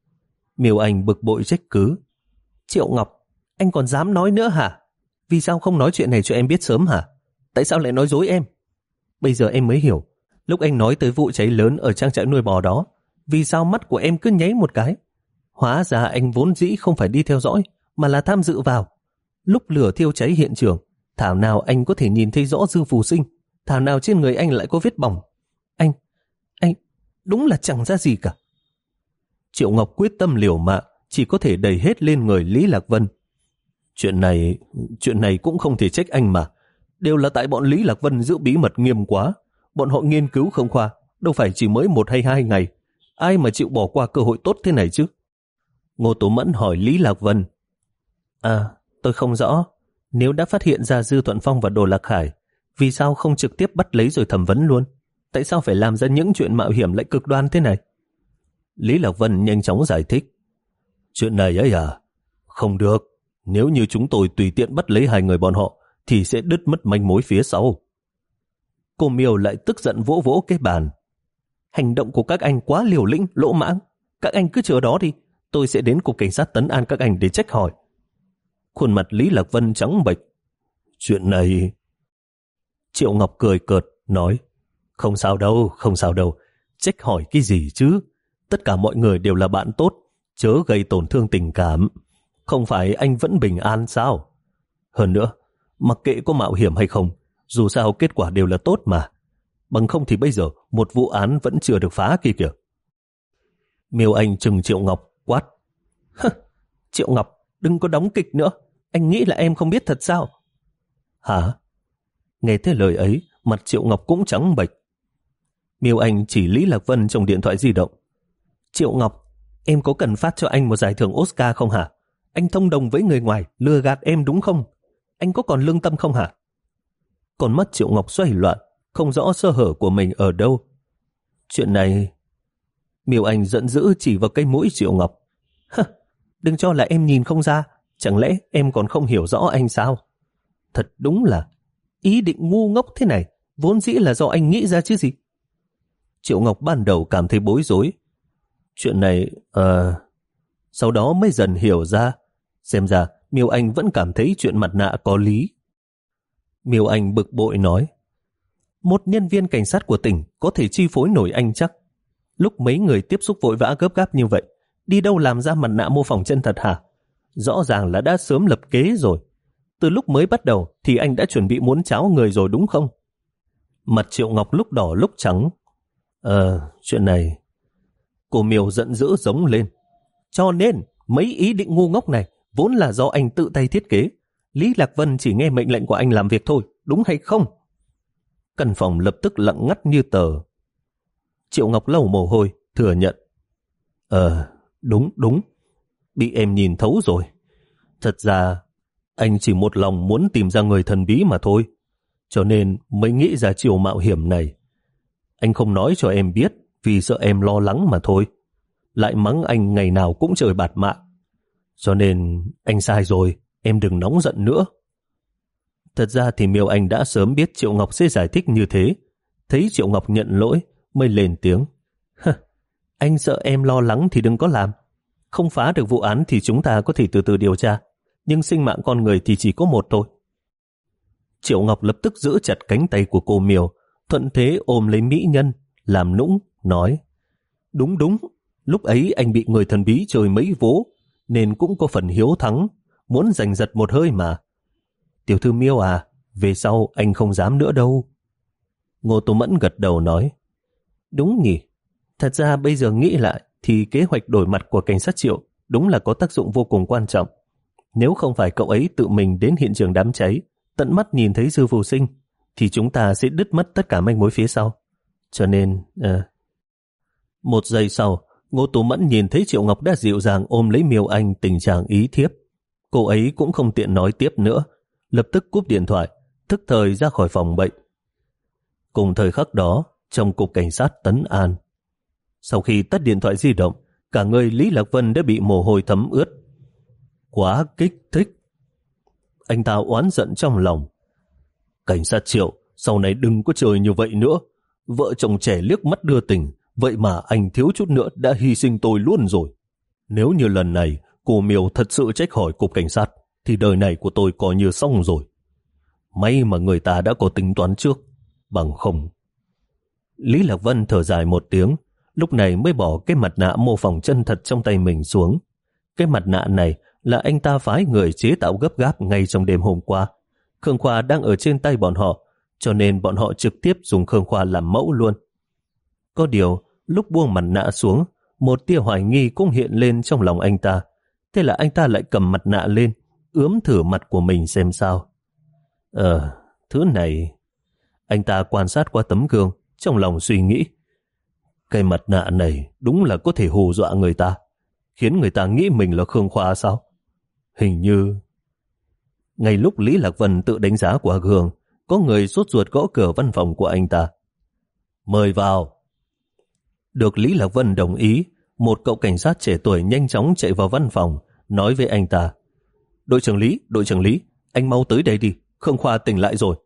Miêu Anh bực bội trách cứ. Triệu Ngọc, anh còn dám nói nữa hả? Vì sao không nói chuyện này cho em biết sớm hả? Tại sao lại nói dối em? Bây giờ em mới hiểu, lúc anh nói tới vụ cháy lớn ở trang trại nuôi bò đó, vì sao mắt của em cứ nháy một cái? Hóa ra anh vốn dĩ không phải đi theo dõi, mà là tham dự vào. Lúc lửa thiêu cháy hiện trường, thảo nào anh có thể nhìn thấy rõ Dư Phù Sinh, thảo nào trên người anh lại có vết bỏng. Anh, anh, đúng là chẳng ra gì cả. Triệu Ngọc quyết tâm liều mạng, chỉ có thể đẩy hết lên người Lý Lạc Vân. Chuyện này, chuyện này cũng không thể trách anh mà. Đều là tại bọn Lý Lạc Vân giữ bí mật nghiêm quá. Bọn họ nghiên cứu Khương Khoa, đâu phải chỉ mới một hay hai ngày. Ai mà chịu bỏ qua cơ hội tốt thế này chứ? Ngô Tố Mẫn hỏi Lý Lạc Vân. À, tôi không rõ. Nếu đã phát hiện ra Dư Thuận Phong và Đồ Lạc Khải, vì sao không trực tiếp bắt lấy rồi thẩm vấn luôn? Tại sao phải làm ra những chuyện mạo hiểm lại cực đoan thế này? Lý Lạc Vân nhanh chóng giải thích. Chuyện này ấy à? Không được. Nếu như chúng tôi tùy tiện bắt lấy hai người bọn họ, thì sẽ đứt mất manh mối phía sau. Cô Miêu lại tức giận vỗ vỗ cái bàn. Hành động của các anh quá liều lĩnh, lỗ mãng. Các anh cứ chờ đó đi. Tôi sẽ đến cục cảnh sát Tấn An các anh để trách hỏi. Khuôn mặt Lý Lạc Vân trắng bệch. Chuyện này... Triệu Ngọc cười cợt, nói. Không sao đâu, không sao đâu. Trách hỏi cái gì chứ? Tất cả mọi người đều là bạn tốt, chớ gây tổn thương tình cảm. Không phải anh vẫn bình an sao? Hơn nữa, mặc kệ có mạo hiểm hay không, dù sao kết quả đều là tốt mà. Bằng không thì bây giờ một vụ án vẫn chưa được phá kia kìa. Miêu Anh trừng Triệu Ngọc quát. Triệu Ngọc, đừng có đóng kịch nữa. Anh nghĩ là em không biết thật sao? Hả? Nghe thấy lời ấy, mặt Triệu Ngọc cũng trắng bệch. Miêu Anh chỉ Lý Lạc Vân trong điện thoại di động. Triệu Ngọc, em có cần phát cho anh một giải thưởng Oscar không hả? Anh thông đồng với người ngoài, lừa gạt em đúng không? Anh có còn lương tâm không hả? Còn mắt Triệu Ngọc xoay loạn, không rõ sơ hở của mình ở đâu. Chuyện này... Miêu Anh giận dữ chỉ vào cái mũi Triệu Ngọc. Hơ, đừng cho là em nhìn không ra. Chẳng lẽ em còn không hiểu rõ anh sao? Thật đúng là ý định ngu ngốc thế này vốn dĩ là do anh nghĩ ra chứ gì. Triệu Ngọc ban đầu cảm thấy bối rối. Chuyện này... Uh... Sau đó mới dần hiểu ra. Xem ra Miêu Anh vẫn cảm thấy chuyện mặt nạ có lý. Miêu Anh bực bội nói. Một nhân viên cảnh sát của tỉnh có thể chi phối nổi anh chắc? Lúc mấy người tiếp xúc vội vã gấp gáp như vậy, đi đâu làm ra mặt nạ mô phỏng chân thật hả? Rõ ràng là đã sớm lập kế rồi. Từ lúc mới bắt đầu thì anh đã chuẩn bị muốn cháo người rồi đúng không? Mặt Triệu Ngọc lúc đỏ lúc trắng. Ờ, chuyện này... Cô Miêu giận dữ giống lên. Cho nên, mấy ý định ngu ngốc này vốn là do anh tự tay thiết kế. Lý Lạc Vân chỉ nghe mệnh lệnh của anh làm việc thôi, đúng hay không? Căn phòng lập tức lặng ngắt như tờ. Triệu Ngọc lau mồ hôi, thừa nhận. Ờ, đúng, đúng. Bị em nhìn thấu rồi. Thật ra, anh chỉ một lòng muốn tìm ra người thần bí mà thôi. Cho nên mới nghĩ ra chiều mạo hiểm này. Anh không nói cho em biết vì sợ em lo lắng mà thôi. Lại mắng anh ngày nào cũng trời bạt mạng. Cho nên anh sai rồi, em đừng nóng giận nữa. Thật ra thì Miêu Anh đã sớm biết Triệu Ngọc sẽ giải thích như thế. Thấy Triệu Ngọc nhận lỗi mới lên tiếng. Anh sợ em lo lắng thì đừng có làm. Không phá được vụ án thì chúng ta có thể từ từ điều tra. Nhưng sinh mạng con người thì chỉ có một thôi. Triệu Ngọc lập tức giữ chặt cánh tay của cô Miêu, thuận thế ôm lấy mỹ nhân, làm nũng, nói. Đúng đúng, lúc ấy anh bị người thần bí chơi mấy vố, nên cũng có phần hiếu thắng, muốn giành giật một hơi mà. Tiểu thư Miêu à, về sau anh không dám nữa đâu. Ngô Tô Mẫn gật đầu nói. Đúng nhỉ, thật ra bây giờ nghĩ lại thì kế hoạch đổi mặt của cảnh sát Triệu đúng là có tác dụng vô cùng quan trọng. Nếu không phải cậu ấy tự mình đến hiện trường đám cháy, tận mắt nhìn thấy Dư Phù Sinh, thì chúng ta sẽ đứt mất tất cả manh mối phía sau. Cho nên... Uh... Một giây sau, Ngô Tú Mẫn nhìn thấy Triệu Ngọc đã dịu dàng ôm lấy Miêu Anh tình trạng ý thiếp. Cô ấy cũng không tiện nói tiếp nữa, lập tức cúp điện thoại, thức thời ra khỏi phòng bệnh. Cùng thời khắc đó, trong cục cảnh sát Tấn An. Sau khi tắt điện thoại di động, cả người Lý Lạc Vân đã bị mồ hôi thấm ướt. Quá kích thích. Anh ta oán giận trong lòng. Cảnh sát Triệu, sau này đừng có chơi như vậy nữa. Vợ chồng trẻ liếc mắt đưa tình, vậy mà anh thiếu chút nữa đã hy sinh tôi luôn rồi. Nếu như lần này cô Miêu thật sự trách hỏi cục cảnh sát, thì đời này của tôi coi như xong rồi. May mà người ta đã có tính toán trước, bằng không. Lý Lạc Vân thở dài một tiếng, lúc này mới bỏ cái mặt nạ mô phỏng chân thật trong tay mình xuống. Cái mặt nạ này là anh ta phái người chế tạo gấp gáp ngay trong đêm hôm qua. Khương Khoa đang ở trên tay bọn họ, cho nên bọn họ trực tiếp dùng Khương Khoa làm mẫu luôn. Có điều, lúc buông mặt nạ xuống, một tia hoài nghi cũng hiện lên trong lòng anh ta. Thế là anh ta lại cầm mặt nạ lên, ướm thử mặt của mình xem sao. Ờ, thứ này... Anh ta quan sát qua tấm gương, trong lòng suy nghĩ. Cái mặt nạ này đúng là có thể hù dọa người ta, khiến người ta nghĩ mình là Khương Khoa sao? Hình như... Ngay lúc Lý Lạc Vân tự đánh giá qua gương, có người sốt ruột gõ cửa văn phòng của anh ta. Mời vào. Được Lý Lạc Vân đồng ý, một cậu cảnh sát trẻ tuổi nhanh chóng chạy vào văn phòng, nói với anh ta. Đội trưởng Lý, đội trưởng Lý, anh mau tới đây đi, Khương Khoa tỉnh lại rồi.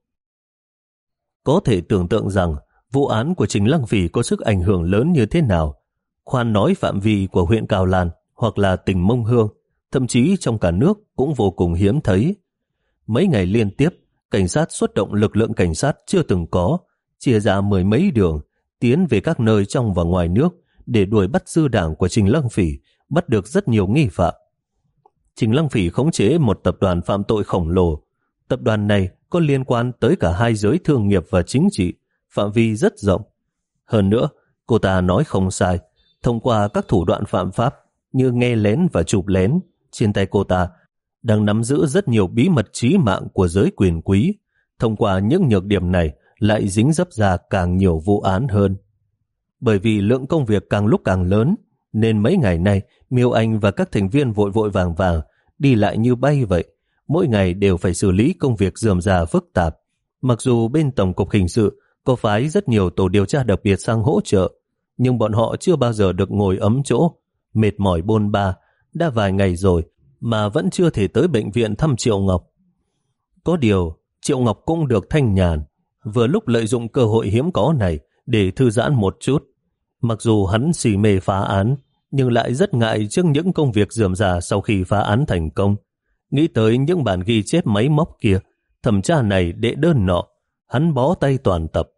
Có thể tưởng tượng rằng vụ án của Trình Lăng Phỉ có sức ảnh hưởng lớn như thế nào. Khoan nói phạm vi của huyện Cào Lan hoặc là tỉnh Mông Hương, thậm chí trong cả nước cũng vô cùng hiếm thấy. Mấy ngày liên tiếp, cảnh sát xuất động lực lượng cảnh sát chưa từng có, chia ra mười mấy đường, tiến về các nơi trong và ngoài nước để đuổi bắt dư đảng của Trình Lăng Phỉ, bắt được rất nhiều nghi phạm. Trình Lăng Phỉ khống chế một tập đoàn phạm tội khổng lồ. Tập đoàn này có liên quan tới cả hai giới thương nghiệp và chính trị, phạm vi rất rộng. Hơn nữa, cô ta nói không sai, thông qua các thủ đoạn phạm pháp như nghe lén và chụp lén, trên tay cô ta đang nắm giữ rất nhiều bí mật chí mạng của giới quyền quý. Thông qua những nhược điểm này lại dính dấp ra càng nhiều vụ án hơn. Bởi vì lượng công việc càng lúc càng lớn, nên mấy ngày nay Miêu Anh và các thành viên vội vội vàng vàng đi lại như bay vậy. Mỗi ngày đều phải xử lý công việc rườm rà phức tạp. Mặc dù bên Tổng cục Hình sự có phái rất nhiều tổ điều tra đặc biệt sang hỗ trợ, nhưng bọn họ chưa bao giờ được ngồi ấm chỗ, mệt mỏi bôn ba, đã vài ngày rồi mà vẫn chưa thể tới bệnh viện thăm Triệu Ngọc. Có điều, Triệu Ngọc cũng được thanh nhàn, vừa lúc lợi dụng cơ hội hiếm có này để thư giãn một chút. Mặc dù hắn xì mê phá án, nhưng lại rất ngại trước những công việc rườm rà sau khi phá án thành công. Nghĩ tới những bản ghi chép máy móc kia, thẩm tra này đệ đơn nọ, hắn bó tay toàn tập.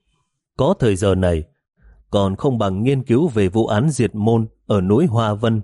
Có thời giờ này, còn không bằng nghiên cứu về vụ án diệt môn ở núi Hoa Vân.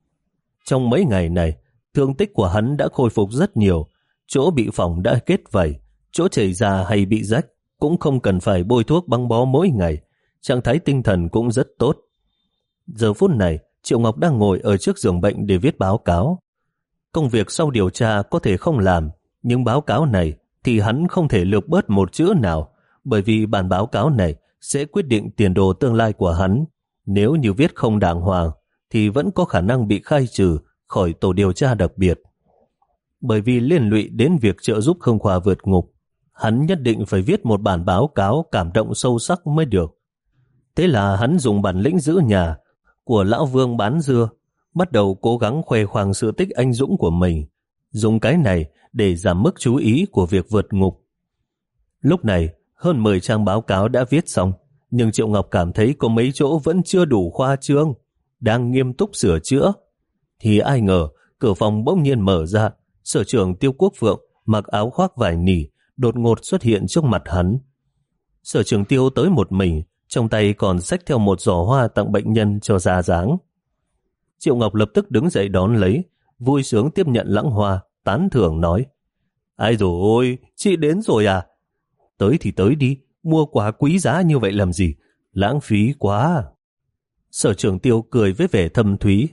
Trong mấy ngày này, thương tích của hắn đã khôi phục rất nhiều, chỗ bị phỏng đã kết vảy, chỗ chảy ra hay bị rách cũng không cần phải bôi thuốc băng bó mỗi ngày, trạng thái tinh thần cũng rất tốt. Giờ phút này, Triệu Ngọc đang ngồi ở trước giường bệnh để viết báo cáo. Công việc sau điều tra có thể không làm, nhưng báo cáo này thì hắn không thể lược bớt một chữ nào, bởi vì bản báo cáo này sẽ quyết định tiền đồ tương lai của hắn. Nếu như viết không đàng hoàng thì vẫn có khả năng bị khai trừ khỏi tổ điều tra đặc biệt. Bởi vì liên lụy đến việc trợ giúp Khương Khoa vượt ngục, hắn nhất định phải viết một bản báo cáo cảm động sâu sắc mới được. Thế là hắn dùng bản lĩnh giữ nhà của lão Vương bán dưa, bắt đầu cố gắng khoe khoang sự tích anh dũng của mình, dùng cái này để giảm mức chú ý của việc vượt ngục. Lúc này, hơn mười trang báo cáo đã viết xong, nhưng Triệu Ngọc cảm thấy có mấy chỗ vẫn chưa đủ khoa trương, đang nghiêm túc sửa chữa. Thì ai ngờ, cửa phòng bỗng nhiên mở ra, sở trưởng Tiêu Quốc Phượng mặc áo khoác vải nỉ, đột ngột xuất hiện trước mặt hắn. Sở trưởng Tiêu tới một mình, trong tay còn xách theo một giỏ hoa tặng bệnh nhân cho ra dáng. Triệu Ngọc lập tức đứng dậy đón lấy, vui sướng tiếp nhận lãng hoa, tán thưởng nói: Ai dồi ôi, chị đến rồi à? Tới thì tới đi, mua quà quý giá như vậy làm gì? Lãng phí quá. Sở trưởng Tiêu cười với vẻ thâm thúy.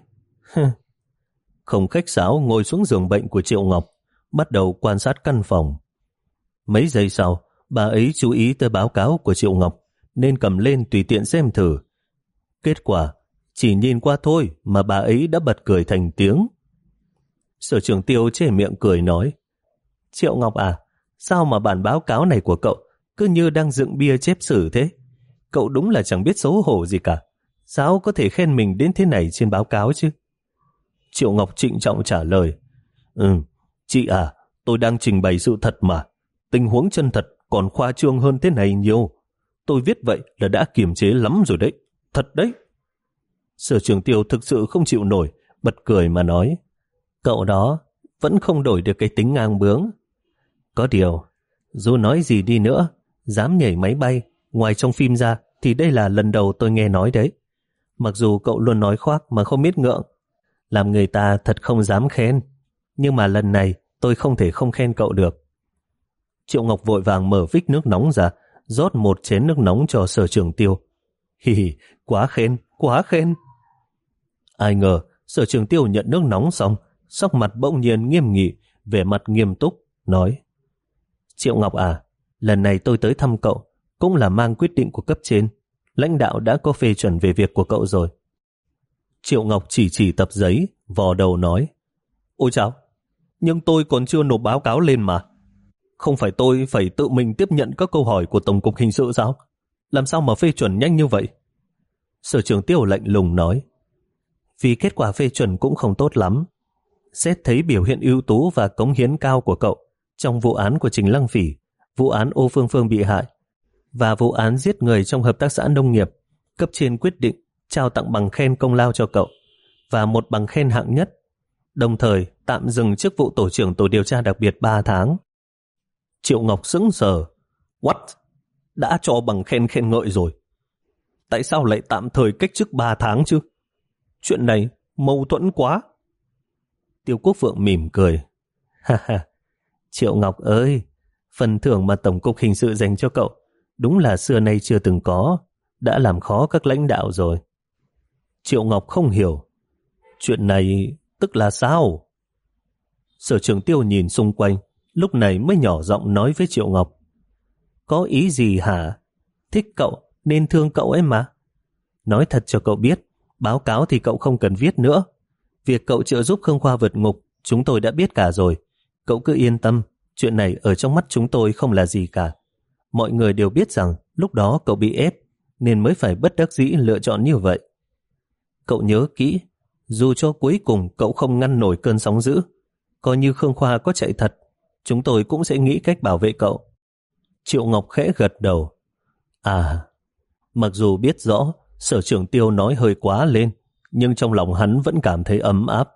Không khách sáo ngồi xuống giường bệnh của Triệu Ngọc, bắt đầu quan sát căn phòng. Mấy giây sau, bà ấy chú ý tới báo cáo của Triệu Ngọc, nên cầm lên tùy tiện xem thử. Kết quả, chỉ nhìn qua thôi mà bà ấy đã bật cười thành tiếng. Sở trưởng Tiêu chê miệng cười nói: Triệu Ngọc à, sao mà bản báo cáo này của cậu cứ như đang dựng bia chép sử thế? Cậu đúng là chẳng biết xấu hổ gì cả. Sao có thể khen mình đến thế này trên báo cáo chứ? Triệu Ngọc trịnh trọng trả lời: Ừ, chị à, tôi đang trình bày sự thật mà. Tình huống chân thật còn khoa trương hơn thế này nhiều. Tôi viết vậy là đã kiềm chế lắm rồi đấy. Thật đấy. Sở trưởng Tiêu thực sự không chịu nổi, bật cười mà nói: Cậu đó vẫn không đổi được cái tính ngang bướng. Có điều, dù nói gì đi nữa, dám nhảy máy bay, ngoài trong phim ra thì đây là lần đầu tôi nghe nói đấy. Mặc dù cậu luôn nói khoác mà không biết ngượng, làm người ta thật không dám khen. Nhưng mà lần này tôi không thể không khen cậu được. Triệu Ngọc vội vàng mở vích nước nóng ra, rót một chén nước nóng cho sở trưởng Tiêu. Hì hì, quá khen, quá khen. Ai ngờ, sở trưởng Tiêu nhận nước nóng xong, sắc mặt bỗng nhiên nghiêm nghị, vẻ mặt nghiêm túc, nói: Triệu Ngọc à, lần này tôi tới thăm cậu, cũng là mang quyết định của cấp trên. Lãnh đạo đã có phê chuẩn về việc của cậu rồi. Triệu Ngọc chỉ chỉ tập giấy, vò đầu nói: Ôi chao, nhưng tôi còn chưa nộp báo cáo lên mà. Không phải tôi phải tự mình tiếp nhận các câu hỏi của Tổng cục Hình sự sao? Làm sao mà phê chuẩn nhanh như vậy? Sở trưởng Tiêu lạnh lùng nói: Vì kết quả phê chuẩn cũng không tốt lắm. Xét thấy biểu hiện ưu tú và cống hiến cao của cậu trong vụ án của Trình Lăng Phỉ, vụ án Ô Phương Phương bị hại và vụ án giết người trong hợp tác xã nông nghiệp, cấp trên quyết định trao tặng bằng khen công lao cho cậu và một bằng khen hạng nhất, đồng thời tạm dừng chức vụ tổ trưởng tổ điều tra đặc biệt ba tháng. Triệu Ngọc sững sờ. What? Đã cho bằng khen khen ngợi rồi. Tại sao lại tạm thời cách chức ba tháng chứ? Chuyện này mâu thuẫn quá. Tiêu Quốc Phượng mỉm cười. Ha ha, Triệu Ngọc ơi, phần thưởng mà Tổng cục Hình sự dành cho cậu đúng là xưa nay chưa từng có, đã làm khó các lãnh đạo rồi. Triệu Ngọc không hiểu. Chuyện này tức là sao? Sở trưởng Tiêu nhìn xung quanh, lúc này mới nhỏ giọng nói với Triệu Ngọc: Có ý gì hả? Thích cậu nên thương cậu ấy mà. Nói thật cho cậu biết, báo cáo thì cậu không cần viết nữa. Việc cậu trợ giúp Khương Khoa vượt ngục chúng tôi đã biết cả rồi. Cậu cứ yên tâm, chuyện này ở trong mắt chúng tôi không là gì cả. Mọi người đều biết rằng lúc đó cậu bị ép nên mới phải bất đắc dĩ lựa chọn như vậy. Cậu nhớ kỹ, dù cho cuối cùng cậu không ngăn nổi cơn sóng dữ, coi như Khương Khoa có chạy thật, chúng tôi cũng sẽ nghĩ cách bảo vệ cậu. Triệu Ngọc khẽ gật đầu. À, mặc dù biết rõ sở trưởng Tiêu nói hơi quá lên, nhưng trong lòng hắn vẫn cảm thấy ấm áp.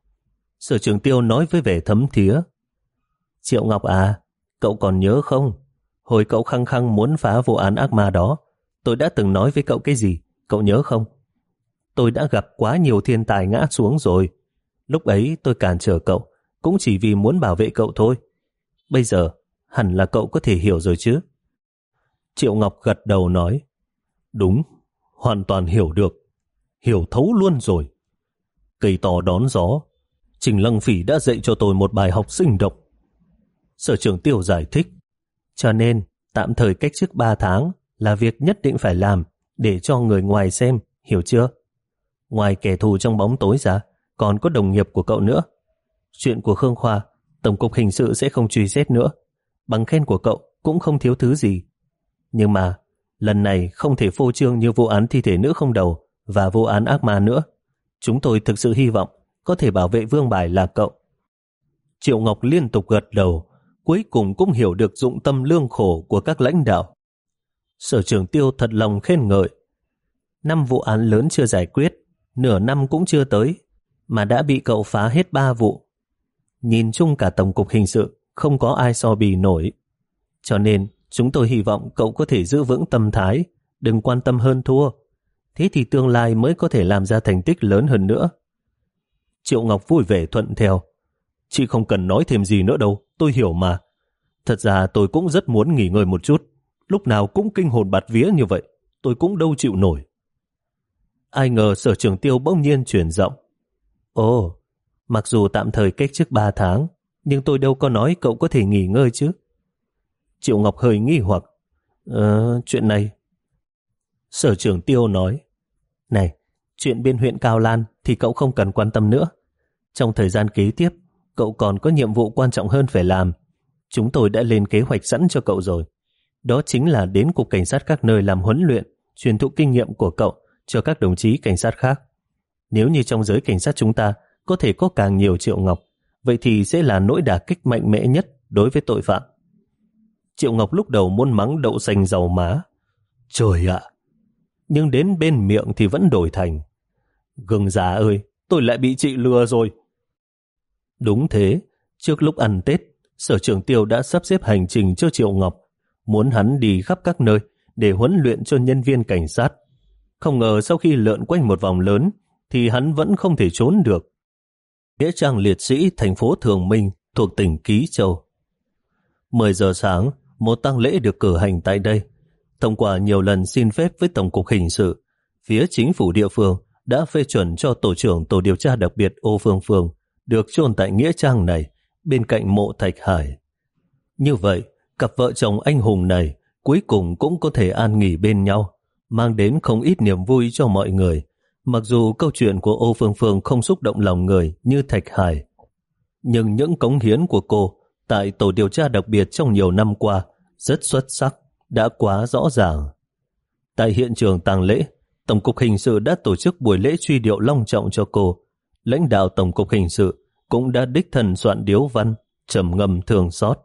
Sở trưởng Tiêu nói với vẻ thấm thía: Triệu Ngọc à, cậu còn nhớ không? Hồi cậu khăng khăng muốn phá vụ án ác ma đó, tôi đã từng nói với cậu cái gì, cậu nhớ không? Tôi đã gặp quá nhiều thiên tài ngã xuống rồi. Lúc ấy tôi cản trở cậu, cũng chỉ vì muốn bảo vệ cậu thôi. Bây giờ, hẳn là cậu có thể hiểu rồi chứ? Triệu Ngọc gật đầu nói: Đúng, hoàn toàn hiểu được. Hiểu thấu luôn rồi. Cây to đón gió, Trình Lăng Phỉ đã dạy cho tôi một bài học sinh động. Sở trưởng Tiêu giải thích: Cho nên, tạm thời cách chức ba tháng, là việc nhất định phải làm để cho người ngoài xem, hiểu chưa? Ngoài kẻ thù trong bóng tối ra, còn có đồng nghiệp của cậu nữa. Chuyện của Khương Khoa, Tổng cục Hình sự sẽ không truy xét nữa. Bằng khen của cậu cũng không thiếu thứ gì. Nhưng mà, lần này không thể phô trương như vụ án thi thể nữ không đầu và vụ án ác ma nữa. Chúng tôi thực sự hy vọng có thể bảo vệ vương bài là cậu. Triệu Ngọc liên tục gật đầu, cuối cùng cũng hiểu được dụng tâm lương khổ của các lãnh đạo. Sở trưởng Tiêu thật lòng khen ngợi. Năm vụ án lớn chưa giải quyết, nửa năm cũng chưa tới, mà đã bị cậu phá hết ba vụ. Nhìn chung cả Tổng cục Hình sự, không có ai so bì nổi. Cho nên, chúng tôi hy vọng cậu có thể giữ vững tâm thái, đừng quan tâm hơn thua. Thế thì tương lai mới có thể làm ra thành tích lớn hơn nữa. Triệu Ngọc vui vẻ thuận theo. Chị không cần nói thêm gì nữa đâu, tôi hiểu mà. Thật ra tôi cũng rất muốn nghỉ ngơi một chút. Lúc nào cũng kinh hồn bạt vía như vậy, tôi cũng đâu chịu nổi. Ai ngờ Sở trưởng Tiêu bỗng nhiên chuyển giọng. Ồ, mặc dù tạm thời cách chức ba tháng, nhưng tôi đâu có nói cậu có thể nghỉ ngơi chứ. Triệu Ngọc hơi nghi hoặc. Ờ, chuyện này. Sở trưởng Tiêu nói. Này, chuyện bên huyện Cao Lan thì cậu không cần quan tâm nữa. Trong thời gian kế tiếp, cậu còn có nhiệm vụ quan trọng hơn phải làm. Chúng tôi đã lên kế hoạch sẵn cho cậu rồi. Đó chính là đến cục cảnh sát các nơi làm huấn luyện, truyền thụ kinh nghiệm của cậu cho các đồng chí cảnh sát khác. Nếu như trong giới cảnh sát chúng ta có thể có càng nhiều Triệu Ngọc, vậy thì sẽ là nỗi đả kích mạnh mẽ nhất đối với tội phạm. Triệu Ngọc lúc đầu muốn mắng đậu xanh dầu má. Trời ạ! Nhưng đến bên miệng thì vẫn đổi thành. Gừng già ơi, tôi lại bị chị lừa rồi. Đúng thế, trước lúc ăn Tết, Sở trưởng Tiêu đã sắp xếp hành trình cho Triệu Ngọc, muốn hắn đi khắp các nơi để huấn luyện cho nhân viên cảnh sát. Không ngờ sau khi lượn quanh một vòng lớn thì hắn vẫn không thể trốn được. Nghĩa trang liệt sĩ thành phố Thường Minh thuộc tỉnh Ký Châu. mười giờ sáng, một tang lễ được cử hành tại đây. Thông qua nhiều lần xin phép với Tổng cục Hình sự, phía chính phủ địa phương đã phê chuẩn cho tổ trưởng tổ điều tra đặc biệt Ô Phương Phương được chôn tại nghĩa trang này bên cạnh mộ Thạch Hải. Như vậy, cặp vợ chồng anh hùng này cuối cùng cũng có thể an nghỉ bên nhau, mang đến không ít niềm vui cho mọi người. Mặc dù câu chuyện của Ô Phương Phương không xúc động lòng người như Thạch Hải, nhưng những cống hiến của cô tại tổ điều tra đặc biệt trong nhiều năm qua rất xuất sắc, đã quá rõ ràng. Tại hiện trường tang lễ, Tổng cục Hình sự đã tổ chức buổi lễ truy điệu long trọng cho cô. Lãnh đạo Tổng cục Hình sự cũng đã đích thân soạn điếu văn, trầm ngâm thương xót.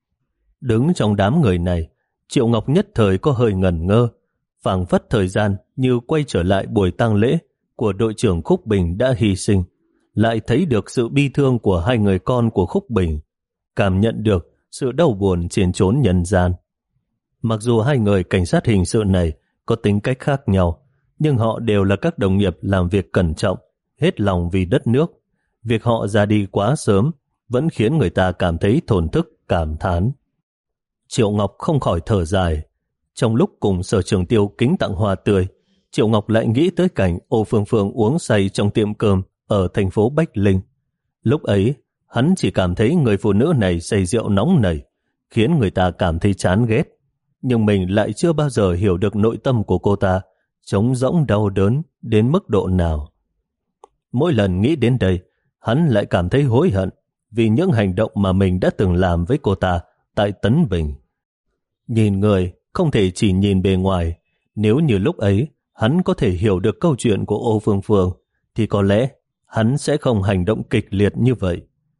Đứng trong đám người này, Triệu Ngọc nhất thời có hơi ngẩn ngơ, phảng phất thời gian như quay trở lại buổi tang lễ của đội trưởng Khúc Bình đã hy sinh, lại thấy được sự bi thương của hai người con của Khúc Bình, cảm nhận được sự đau buồn trên chốn nhân gian. Mặc dù hai người cảnh sát hình sự này có tính cách khác nhau, nhưng họ đều là các đồng nghiệp làm việc cẩn trọng, hết lòng vì đất nước. Việc họ ra đi quá sớm vẫn khiến người ta cảm thấy thổn thức, cảm thán. Triệu Ngọc không khỏi thở dài. Trong lúc cùng Sở trưởng Tiêu kính tặng hoa tươi, Triệu Ngọc lại nghĩ tới cảnh Ô Phương Phương uống say trong tiệm cơm ở thành phố Bách Linh. Lúc ấy, hắn chỉ cảm thấy người phụ nữ này say rượu nóng nảy, khiến người ta cảm thấy chán ghét. Nhưng mình lại chưa bao giờ hiểu được nội tâm của cô ta, trống rỗng đau đớn đến mức độ nào. Mỗi lần nghĩ đến đây, hắn lại cảm thấy hối hận vì những hành động mà mình đã từng làm với cô ta tại Tấn Bình. Nhìn người không thể chỉ nhìn bề ngoài. Nếu như lúc ấy hắn có thể hiểu được câu chuyện của Ô Phương Phương, thì có lẽ hắn sẽ không hành động kịch liệt như vậy.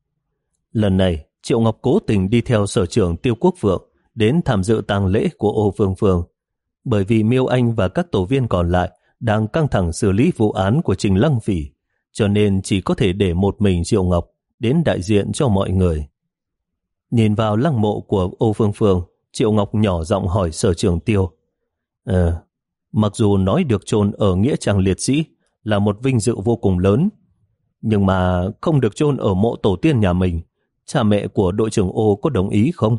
Lần này, Triệu Ngọc cố tình đi theo Sở trưởng Tiêu Quốc Vượng đến tham dự tang lễ của Ô Phương Phương. Bởi vì Miêu Anh và các tổ viên còn lại đang căng thẳng xử lý vụ án của Trình Lăng Phỉ, cho nên chỉ có thể để một mình Triệu Ngọc đến đại diện cho mọi người. Nhìn vào lăng mộ của Ô Phương Phương, Triệu Ngọc nhỏ giọng hỏi Sở trưởng Tiêu. Ờ, mặc dù nói được chôn ở nghĩa trang liệt sĩ là một vinh dự vô cùng lớn, nhưng mà không được chôn ở mộ tổ tiên nhà mình, cha mẹ của đội trưởng Ô có đồng ý không?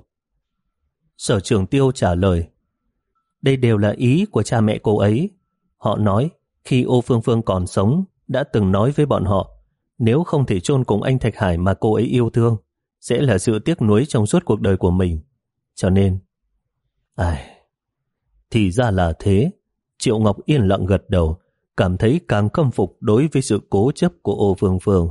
Sở trưởng Tiêu trả lời. Đây đều là ý của cha mẹ cô ấy. Họ nói khi Ô Phương Phương còn sống đã từng nói với bọn họ, nếu không thể chôn cùng anh Thạch Hải mà cô ấy yêu thương, sẽ là sự tiếc nuối trong suốt cuộc đời của mình. Cho nên, ai... Thì ra là thế. Triệu Ngọc yên lặng gật đầu, cảm thấy càng khâm phục đối với sự cố chấp của Ô Phương Phương.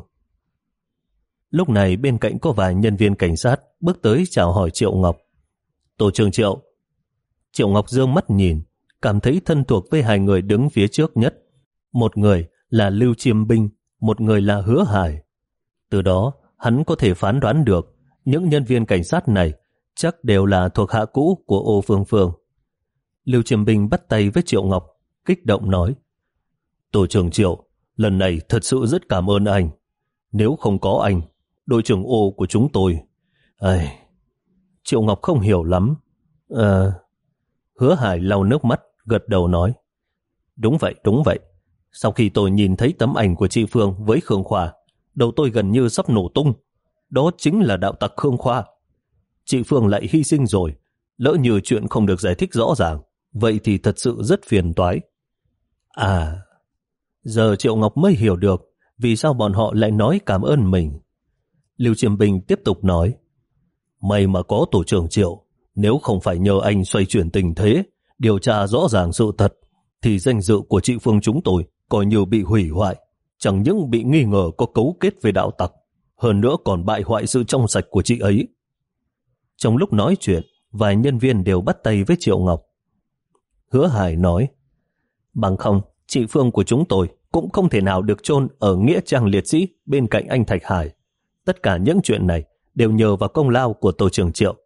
Lúc này bên cạnh có vài nhân viên cảnh sát bước tới chào hỏi Triệu Ngọc. Tổ trưởng Triệu. Triệu Ngọc dương mắt nhìn, cảm thấy thân thuộc với hai người đứng phía trước nhất. Một người là Lưu Chiêm Binh, một người là Hứa Hải. Từ đó, hắn có thể phán đoán được những nhân viên cảnh sát này chắc đều là thuộc hạ cũ của Ô Phương Phương. Lưu Chiêm Binh bắt tay với Triệu Ngọc, kích động nói: Tổ trưởng Triệu, lần này thật sự rất cảm ơn anh. Nếu không có anh, đội trưởng Ô của chúng tôi... Ai... Triệu Ngọc không hiểu lắm. À... Hứa Hải lau nước mắt, gật đầu nói: Đúng vậy, đúng vậy. Sau khi tôi nhìn thấy tấm ảnh của chị Phương với Khương Khoa, đầu tôi gần như sắp nổ tung. Đó chính là đạo tặc Khương Khoa. Chị Phương lại hy sinh rồi. Lỡ như chuyện không được giải thích rõ ràng, vậy thì thật sự rất phiền toái. À, giờ Triệu Ngọc mới hiểu được vì sao bọn họ lại nói cảm ơn mình. Lưu Chiêm Bình tiếp tục nói: May mà có tổ trưởng Triệu, nếu không phải nhờ anh xoay chuyển tình thế, điều tra rõ ràng sự thật, thì danh dự của chị Phương chúng tôi coi như bị hủy hoại, chẳng những bị nghi ngờ có cấu kết với đạo tặc, hơn nữa còn bại hoại sự trong sạch của chị ấy. Trong lúc nói chuyện, vài nhân viên đều bắt tay với Triệu Ngọc. Hứa Hải nói: Bằng không, chị Phương của chúng tôi cũng không thể nào được chôn ở nghĩa trang liệt sĩ bên cạnh anh Thạch Hải. Tất cả những chuyện này đều nhờ vào công lao của tổ trưởng Triệu.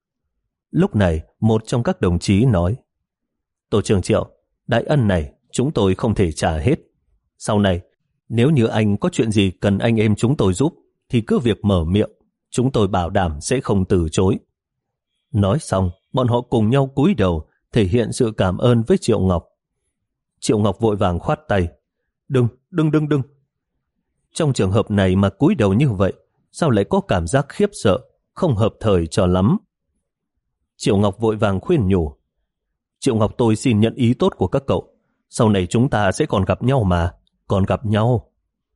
Lúc này, một trong các đồng chí nói: Tổ trưởng Triệu, đại ân này chúng tôi không thể trả hết. Sau này, nếu như anh có chuyện gì cần anh em chúng tôi giúp, thì cứ việc mở miệng, chúng tôi bảo đảm sẽ không từ chối. Nói xong, bọn họ cùng nhau cúi đầu, thể hiện sự cảm ơn với Triệu Ngọc. Triệu Ngọc vội vàng khoát tay: Đừng, đừng, đừng, đừng. Trong trường hợp này mà cúi đầu như vậy, sao lại có cảm giác khiếp sợ, không hợp thời cho lắm. Triệu Ngọc vội vàng khuyên nhủ: Triệu Ngọc, tôi xin nhận ý tốt của các cậu. Sau này chúng ta sẽ còn gặp nhau mà, còn gặp nhau.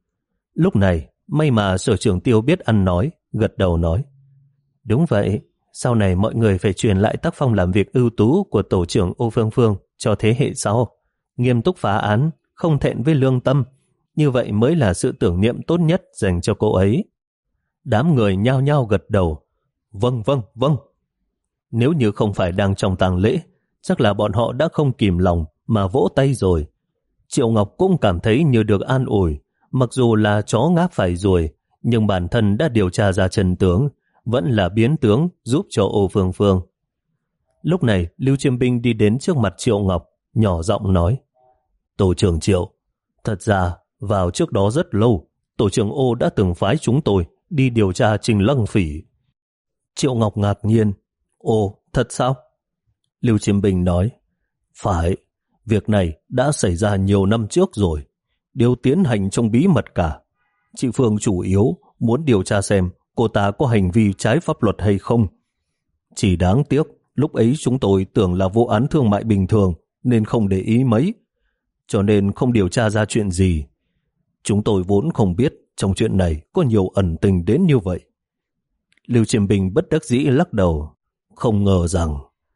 Lúc này, may mà sở trưởng Tiêu biết ăn nói, gật đầu nói: Đúng vậy, sau này mọi người phải truyền lại tác phong làm việc ưu tú của tổ trưởng Ô Phương Phương cho thế hệ sau. Nghiêm túc phá án, không thẹn với lương tâm. Như vậy mới là sự tưởng niệm tốt nhất dành cho cô ấy. Đám người nhao nhao gật đầu: Vâng, vâng, vâng. Nếu như không phải đang trong tang lễ, chắc là bọn họ đã không kìm lòng mà vỗ tay rồi. Triệu Ngọc cũng cảm thấy như được an ủi. Mặc dù là chó ngáp phải ruồi, nhưng bản thân đã điều tra ra chân tướng, vẫn là biến tướng giúp cho Ô Phương Phương. Lúc này, Lưu Chiêm Binh đi đến trước mặt Triệu Ngọc, nhỏ giọng nói: Tổ trưởng Triệu, thật ra vào trước đó rất lâu, tổ trưởng Ô đã từng phái chúng tôi đi điều tra Trình Lăng Phỉ. Triệu Ngọc ngạc nhiên: Ồ, thật sao? Lưu Chiêm Bình nói: Phải, việc này đã xảy ra nhiều năm trước rồi, đều tiến hành trong bí mật cả. Chị Phương chủ yếu muốn điều tra xem cô ta có hành vi trái pháp luật hay không. Chỉ đáng tiếc, lúc ấy chúng tôi tưởng là vụ án thương mại bình thường nên không để ý mấy, cho nên không điều tra ra chuyện gì. Chúng tôi vốn không biết trong chuyện này có nhiều ẩn tình đến như vậy. Lưu Chiêm Bình bất đắc dĩ lắc đầu: Không ngờ rằng...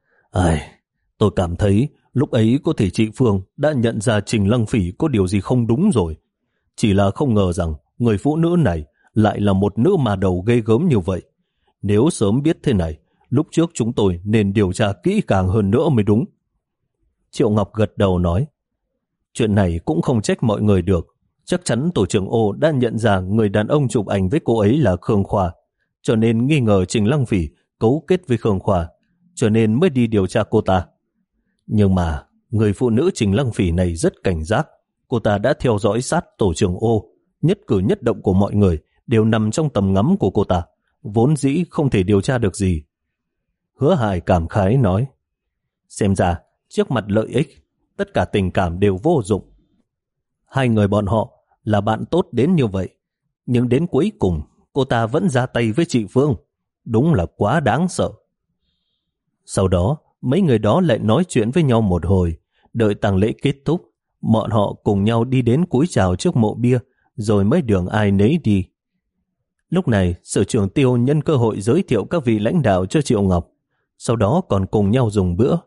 Ai, tôi cảm thấy lúc ấy có thể chị Phương đã nhận ra Trình Lăng Phỉ có điều gì không đúng rồi. Chỉ là không ngờ rằng người phụ nữ này lại là một nữ mà đầu ghê gớm như vậy. Nếu sớm biết thế này, lúc trước chúng tôi nên điều tra kỹ càng hơn nữa mới đúng. Triệu Ngọc gật đầu nói: Chuyện này cũng không trách mọi người được. Chắc chắn tổ trưởng Ô đã nhận ra người đàn ông chụp ảnh với cô ấy là Khương Khoa, cho nên nghi ngờ Trình Lăng Phỉ cấu kết với Khương Khoa, cho nên mới đi điều tra cô ta. Nhưng mà người phụ nữ Trình Lăng Phỉ này rất cảnh giác. Cô ta đã theo dõi sát tổ trưởng Ô, nhất cử nhất động của mọi người đều nằm trong tầm ngắm của cô ta, vốn dĩ không thể điều tra được gì. Hứa Hải cảm khái nói: Xem ra trước mặt lợi ích, tất cả tình cảm đều vô dụng. Hai người bọn họ là bạn tốt đến như vậy, nhưng đến cuối cùng cô ta vẫn ra tay với chị Phương. Đúng là quá đáng sợ. Sau đó, mấy người đó lại nói chuyện với nhau một hồi. Đợi tang lễ kết thúc, bọn họ cùng nhau đi đến cúi chào trước mộ bia, rồi mới đường ai nấy đi. Lúc này, sở trưởng Tiêu nhân cơ hội giới thiệu các vị lãnh đạo cho Triệu Ngọc, sau đó còn cùng nhau dùng bữa.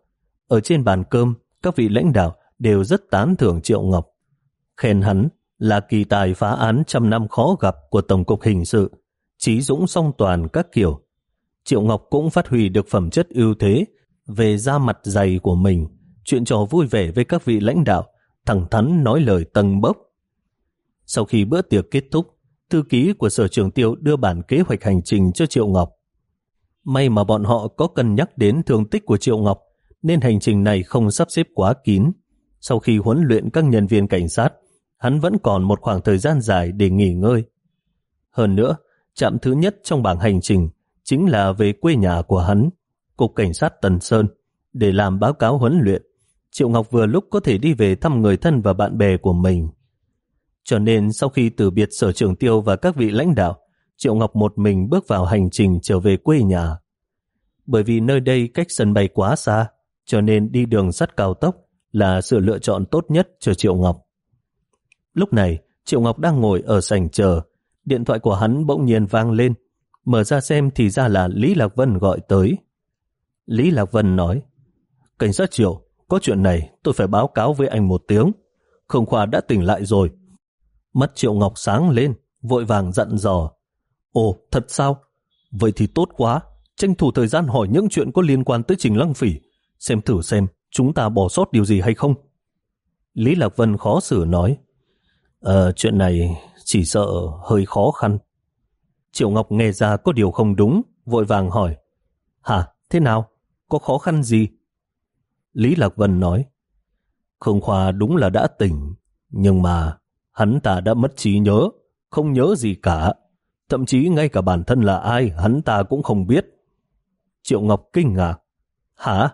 Ở trên bàn cơm, các vị lãnh đạo đều rất tán thưởng Triệu Ngọc, khen hắn là kỳ tài phá án trăm năm khó gặp của Tổng cục Hình sự, trí dũng song toàn các kiểu. Triệu Ngọc cũng phát huy được phẩm chất ưu thế về da mặt dày của mình, chuyện trò vui vẻ với các vị lãnh đạo, thẳng thắn nói lời tâng bốc. Sau khi bữa tiệc kết thúc, thư ký của Sở Trưởng Tiêu đưa bản kế hoạch hành trình cho Triệu Ngọc. May mà bọn họ có cân nhắc đến thương tích của Triệu Ngọc, nên hành trình này không sắp xếp quá kín. Sau khi huấn luyện các nhân viên cảnh sát, hắn vẫn còn một khoảng thời gian dài để nghỉ ngơi. Hơn nữa, trạm thứ nhất trong bảng hành trình chính là về quê nhà của hắn, Cục Cảnh sát Tần Sơn, để làm báo cáo huấn luyện. Triệu Ngọc vừa lúc có thể đi về thăm người thân và bạn bè của mình. Cho nên sau khi từ biệt Sở Trưởng Tiêu và các vị lãnh đạo, Triệu Ngọc một mình bước vào hành trình trở về quê nhà. Bởi vì nơi đây cách sân bay quá xa, cho nên đi đường sắt cao tốc là sự lựa chọn tốt nhất cho Triệu Ngọc. Lúc này, Triệu Ngọc đang ngồi ở sảnh chờ, điện thoại của hắn bỗng nhiên vang lên. Mở ra xem thì ra là Lý Lạc Vân gọi tới. Lý Lạc Vân nói, cảnh sát Triệu, có chuyện này tôi phải báo cáo với anh một tiếng. Khương Khoa đã tỉnh lại rồi. Mắt Triệu Ngọc sáng lên, vội vàng dặn dò. Ồ, thật sao? Vậy thì tốt quá, tranh thủ thời gian hỏi những chuyện có liên quan tới Trình Lăng Phỉ, xem thử xem chúng ta bỏ sót điều gì hay không. Lý Lạc Vân khó xử nói, Ờ, chuyện này chỉ sợ hơi khó khăn. Triệu Ngọc nghe ra có điều không đúng, vội vàng hỏi, hả, thế nào? Có khó khăn gì? Lý Lạc Vân nói, Khương Khoa đúng là đã tỉnh, nhưng mà hắn ta đã mất trí nhớ, không nhớ gì cả. Thậm chí ngay cả bản thân là ai hắn ta cũng không biết. Triệu Ngọc kinh ngạc, hả?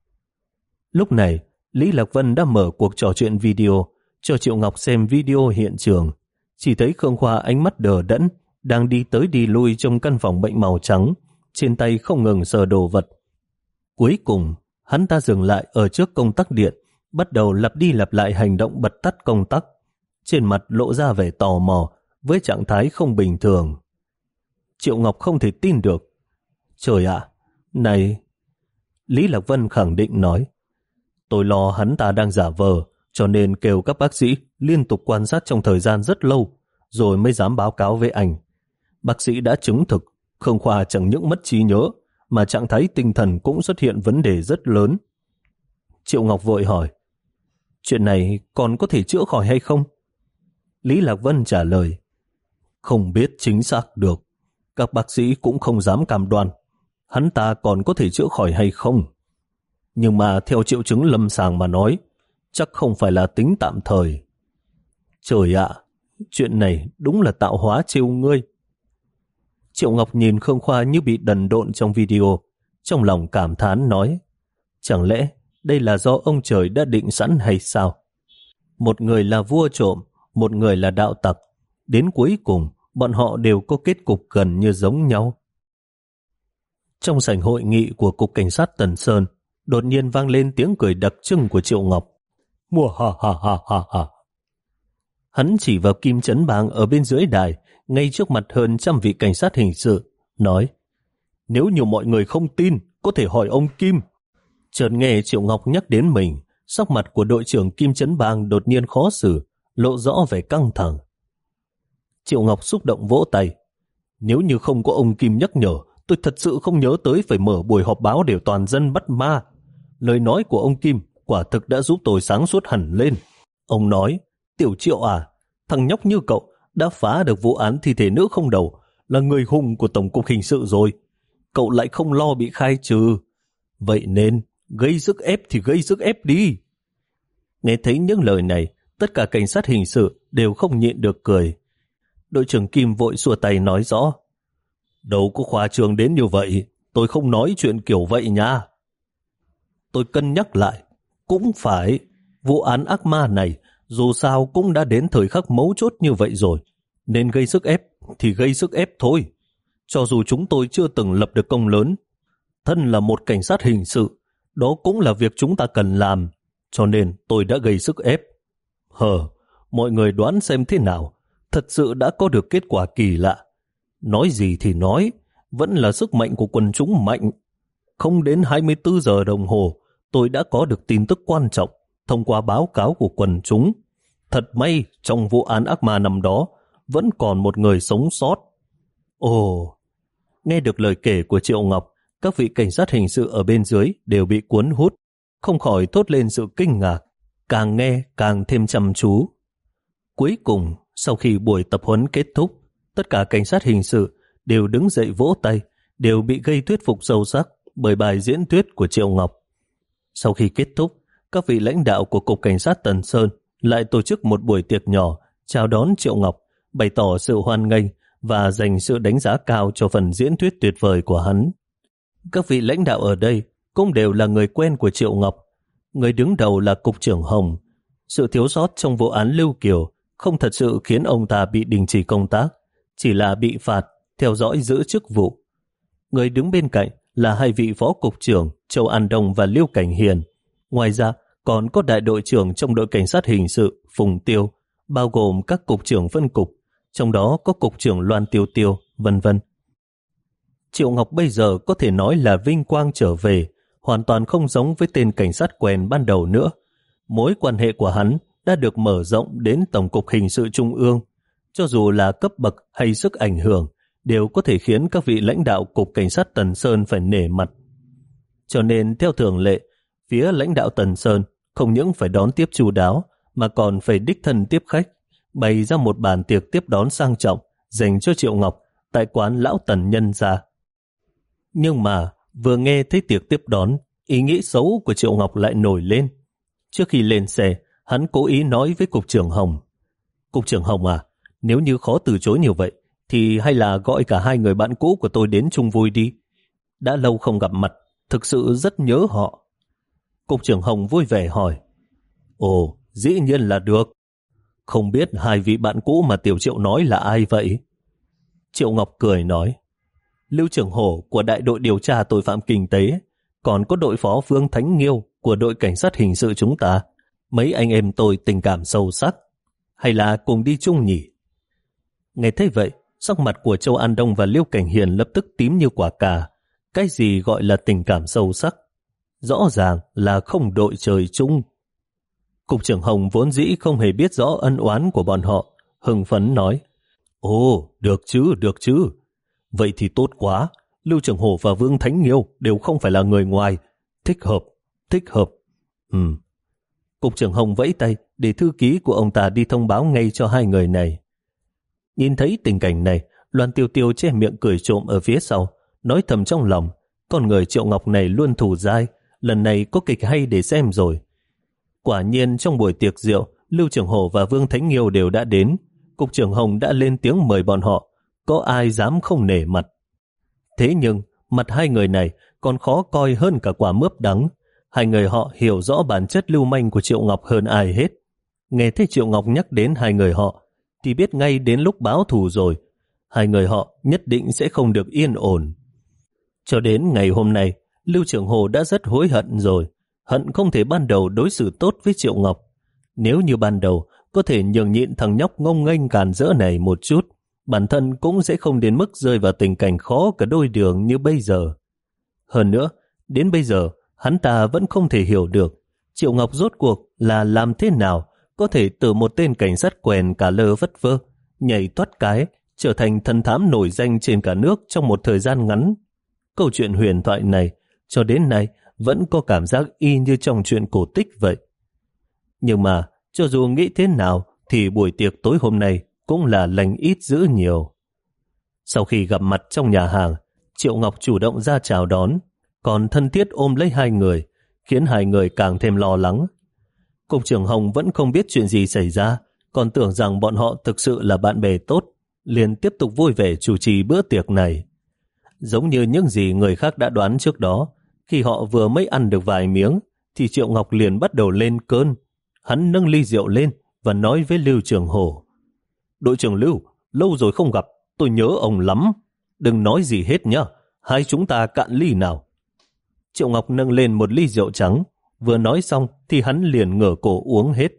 Lúc này, Lý Lạc Vân đã mở cuộc trò chuyện video cho Triệu Ngọc xem video hiện trường. Chỉ thấy Khương Khoa ánh mắt đờ đẫn, đang đi tới đi lui trong căn phòng bệnh màu trắng, trên tay không ngừng sờ đồ vật. Cuối cùng, hắn ta dừng lại ở trước công tắc điện, bắt đầu lặp đi lặp lại hành động bật tắt công tắc. Trên mặt lộ ra vẻ tò mò với trạng thái không bình thường. Triệu Ngọc không thể tin được. Trời ạ, này... Lý Lạc Vân khẳng định nói, tôi lo hắn ta đang giả vờ, cho nên kêu các bác sĩ liên tục quan sát trong thời gian rất lâu, rồi mới dám báo cáo với anh. Bác sĩ đã chứng thực, Khương Khoa chẳng những mất trí nhớ, mà trạng thái tinh thần cũng xuất hiện vấn đề rất lớn. Triệu Ngọc vội hỏi, chuyện này còn có thể chữa khỏi hay không? Lý Lạc Vân trả lời, không biết chính xác được, các bác sĩ cũng không dám cam đoan hắn ta còn có thể chữa khỏi hay không. Nhưng mà theo triệu chứng lâm sàng mà nói, chắc không phải là tính tạm thời. Trời ạ, chuyện này đúng là tạo hóa trêu ngươi. Triệu Ngọc nhìn Khương Khoa như bị đần độn trong video, trong lòng cảm thán nói, chẳng lẽ đây là do ông trời đã định sẵn hay sao? Một người là vua trộm, một người là đạo tặc, đến cuối cùng bọn họ đều có kết cục gần như giống nhau. Trong sảnh hội nghị của Cục Cảnh sát Tần Sơn, đột nhiên vang lên tiếng cười đặc trưng của Triệu Ngọc. Mùa ha ha ha ha ha. Hắn chỉ vào Kim Chấn Bang ở bên dưới đài, ngay trước mặt hơn trăm vị cảnh sát hình sự, nói, nếu như mọi người không tin, có thể hỏi ông Kim. Chợt nghe Triệu Ngọc nhắc đến mình, sắc mặt của đội trưởng Kim Chấn Bang đột nhiên khó xử, lộ rõ vẻ căng thẳng. Triệu Ngọc xúc động vỗ tay. Nếu như không có ông Kim nhắc nhở, tôi thật sự không nhớ tới phải mở buổi họp báo để toàn dân bắt ma. Lời nói của ông Kim quả thực đã giúp tôi sáng suốt hẳn lên. Ông nói, Tiểu Triệu à, thằng nhóc như cậu đã phá được vụ án thi thể nữ không đầu, là người hùng của Tổng cục Hình sự rồi. Cậu lại không lo bị khai trừ. Vậy nên, gây sức ép thì gây sức ép đi. Nghe thấy những lời này, tất cả cảnh sát hình sự đều không nhịn được cười. Đội trưởng Kim vội xua tay nói rõ, đâu có khoa trương đến như vậy, tôi không nói chuyện kiểu vậy nha. Tôi cân nhắc lại, cũng phải, vụ án ác ma này dù sao cũng đã đến thời khắc mấu chốt như vậy rồi, nên gây sức ép thì gây sức ép thôi. Cho dù chúng tôi chưa từng lập được công lớn, thân là một cảnh sát hình sự, đó cũng là việc chúng ta cần làm, cho nên tôi đã gây sức ép. Hờ, mọi người đoán xem thế nào, thật sự đã có được kết quả kỳ lạ. Nói gì thì nói, vẫn là sức mạnh của quần chúng mạnh. Không đến hai mươi tư giờ đồng hồ, tôi đã có được tin tức quan trọng thông qua báo cáo của quần chúng. Thật may trong vụ án ác ma năm đó vẫn còn một người sống sót. Ồ, nghe được lời kể của Triệu Ngọc, các vị cảnh sát hình sự ở bên dưới đều bị cuốn hút, không khỏi thốt lên sự kinh ngạc, càng nghe càng thêm chăm chú. Cuối cùng, sau khi buổi tập huấn kết thúc, tất cả cảnh sát hình sự đều đứng dậy vỗ tay, đều bị gây thuyết phục sâu sắc bởi bài diễn thuyết của Triệu Ngọc. Sau khi kết thúc, các vị lãnh đạo của Cục Cảnh sát Tần Sơn lại tổ chức một buổi tiệc nhỏ chào đón Triệu Ngọc, bày tỏ sự hoan nghênh và dành sự đánh giá cao cho phần diễn thuyết tuyệt vời của hắn. Các vị lãnh đạo ở đây cũng đều là người quen của Triệu Ngọc. Người đứng đầu là Cục trưởng Hồng. Sự thiếu sót trong vụ án Lưu Kiều không thật sự khiến ông ta bị đình chỉ công tác, chỉ là bị phạt, theo dõi giữ chức vụ. Người đứng bên cạnh là hai vị phó cục trưởng Châu An Đông và Liêu Cảnh Hiền. Ngoài ra, còn có đại đội trưởng trong đội cảnh sát hình sự Phùng Tiêu, bao gồm các cục trưởng phân cục, trong đó có cục trưởng Loan Tiêu Tiêu, vân vân. Triệu Ngọc bây giờ có thể nói là vinh quang trở về, hoàn toàn không giống với tên cảnh sát quèn ban đầu nữa. Mối quan hệ của hắn đã được mở rộng đến Tổng cục Hình sự Trung ương. Cho dù là cấp bậc hay sức ảnh hưởng, đều có thể khiến các vị lãnh đạo Cục Cảnh sát Tần Sơn phải nể mặt. Cho nên theo thường lệ, phía lãnh đạo Tần Sơn không những phải đón tiếp chu đáo, mà còn phải đích thân tiếp khách, bày ra một bàn tiệc tiếp đón sang trọng dành cho Triệu Ngọc tại quán Lão Tần nhân gia. Nhưng mà vừa nghe thấy tiệc tiếp đón, ý nghĩ xấu của Triệu Ngọc lại nổi lên. Trước khi lên xe, hắn cố ý nói với Cục trưởng Hồng: Cục trưởng Hồng à, nếu như khó từ chối như vậy, thì hay là gọi cả hai người bạn cũ của tôi đến chung vui đi. Đã lâu không gặp mặt, thực sự rất nhớ họ. Cục trưởng Hồng vui vẻ hỏi: Ồ, dĩ nhiên là được. Không biết hai vị bạn cũ mà Tiểu Triệu nói là ai vậy? Triệu Ngọc cười nói: Lưu trưởng Hổ của đại đội điều tra tội phạm kinh tế, còn có đội phó Vương Thánh Nghiêu của đội cảnh sát hình sự chúng ta. Mấy anh em tôi tình cảm sâu sắc, hay là cùng đi chung nhỉ? Nghe thấy vậy, sắc mặt của Châu An Đông và Liêu Cảnh Hiền lập tức tím như quả cà. Cái gì gọi là tình cảm sâu sắc? Rõ ràng là không đội trời chung. Cục trưởng Hồng vốn dĩ không hề biết rõ ân oán của bọn họ, hưng phấn nói: Ồ, được chứ, được chứ. Vậy thì tốt quá, Lưu trưởng Hổ và Vương Thánh Nghiêu đều không phải là người ngoài. Thích hợp, thích hợp. Ừ. Cục trưởng Hồng vẫy tay để thư ký của ông ta đi thông báo ngay cho hai người này. Nhìn thấy tình cảnh này, Loan Tiêu Tiêu che miệng cười trộm ở phía sau, nói thầm trong lòng: con người Triệu Ngọc này luôn thủ dai, lần này có kịch hay để xem rồi. Quả nhiên trong buổi tiệc rượu, Lưu trưởng Hổ và Vương Thánh Nghiêu đều đã đến. Cục trưởng Hồng đã lên tiếng mời bọn họ, có ai dám không nể mặt. Thế nhưng mặt hai người này còn khó coi hơn cả quả mướp đắng. Hai người họ hiểu rõ bản chất lưu manh của Triệu Ngọc hơn ai hết. Nghe thấy Triệu Ngọc nhắc đến hai người họ thì biết ngay đến lúc báo thù rồi. Hai người họ nhất định sẽ không được yên ổn. Cho đến ngày hôm nay, Lưu trưởng Hồ đã rất hối hận rồi. Hận không thể ban đầu đối xử tốt với Triệu Ngọc. Nếu như ban đầu có thể nhường nhịn thằng nhóc ngông nghênh càn rỡ này một chút, bản thân cũng sẽ không đến mức rơi vào tình cảnh khó cả đôi đường như bây giờ. Hơn nữa, đến bây giờ, hắn ta vẫn không thể hiểu được Triệu Ngọc rốt cuộc là làm thế nào có thể từ một tên cảnh sát quèn cả lơ vất vơ, nhảy thoát cái, trở thành thần thám nổi danh trên cả nước trong một thời gian ngắn. Câu chuyện huyền thoại này cho đến nay vẫn có cảm giác y như trong chuyện cổ tích vậy. Nhưng mà, cho dù nghĩ thế nào thì buổi tiệc tối hôm nay cũng là lành ít dữ nhiều. Sau khi gặp mặt trong nhà hàng, Triệu Ngọc chủ động ra chào đón, còn thân thiết ôm lấy hai người, khiến hai người càng thêm lo lắng. Cục trưởng Hồng vẫn không biết chuyện gì xảy ra, còn tưởng rằng bọn họ thực sự là bạn bè tốt, liền tiếp tục vui vẻ chủ trì bữa tiệc này. Giống như những gì người khác đã đoán trước đó, khi họ vừa mới ăn được vài miếng, thì Triệu Ngọc liền bắt đầu lên cơn. Hắn nâng ly rượu lên và nói với Lưu trưởng Hổ: Đội trưởng Lưu, lâu rồi không gặp, tôi nhớ ông lắm. Đừng nói gì hết nhá, hai chúng ta cạn ly nào. Triệu Ngọc nâng lên một ly rượu trắng, vừa nói xong thì hắn liền ngửa cổ uống hết.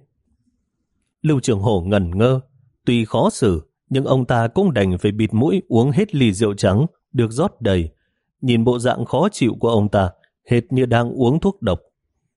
Lưu trưởng Hổ ngẩn ngơ, tuy khó xử, nhưng ông ta cũng đành phải bịt mũi uống hết ly rượu trắng, được rót đầy. Nhìn bộ dạng khó chịu của ông ta, hệt như đang uống thuốc độc.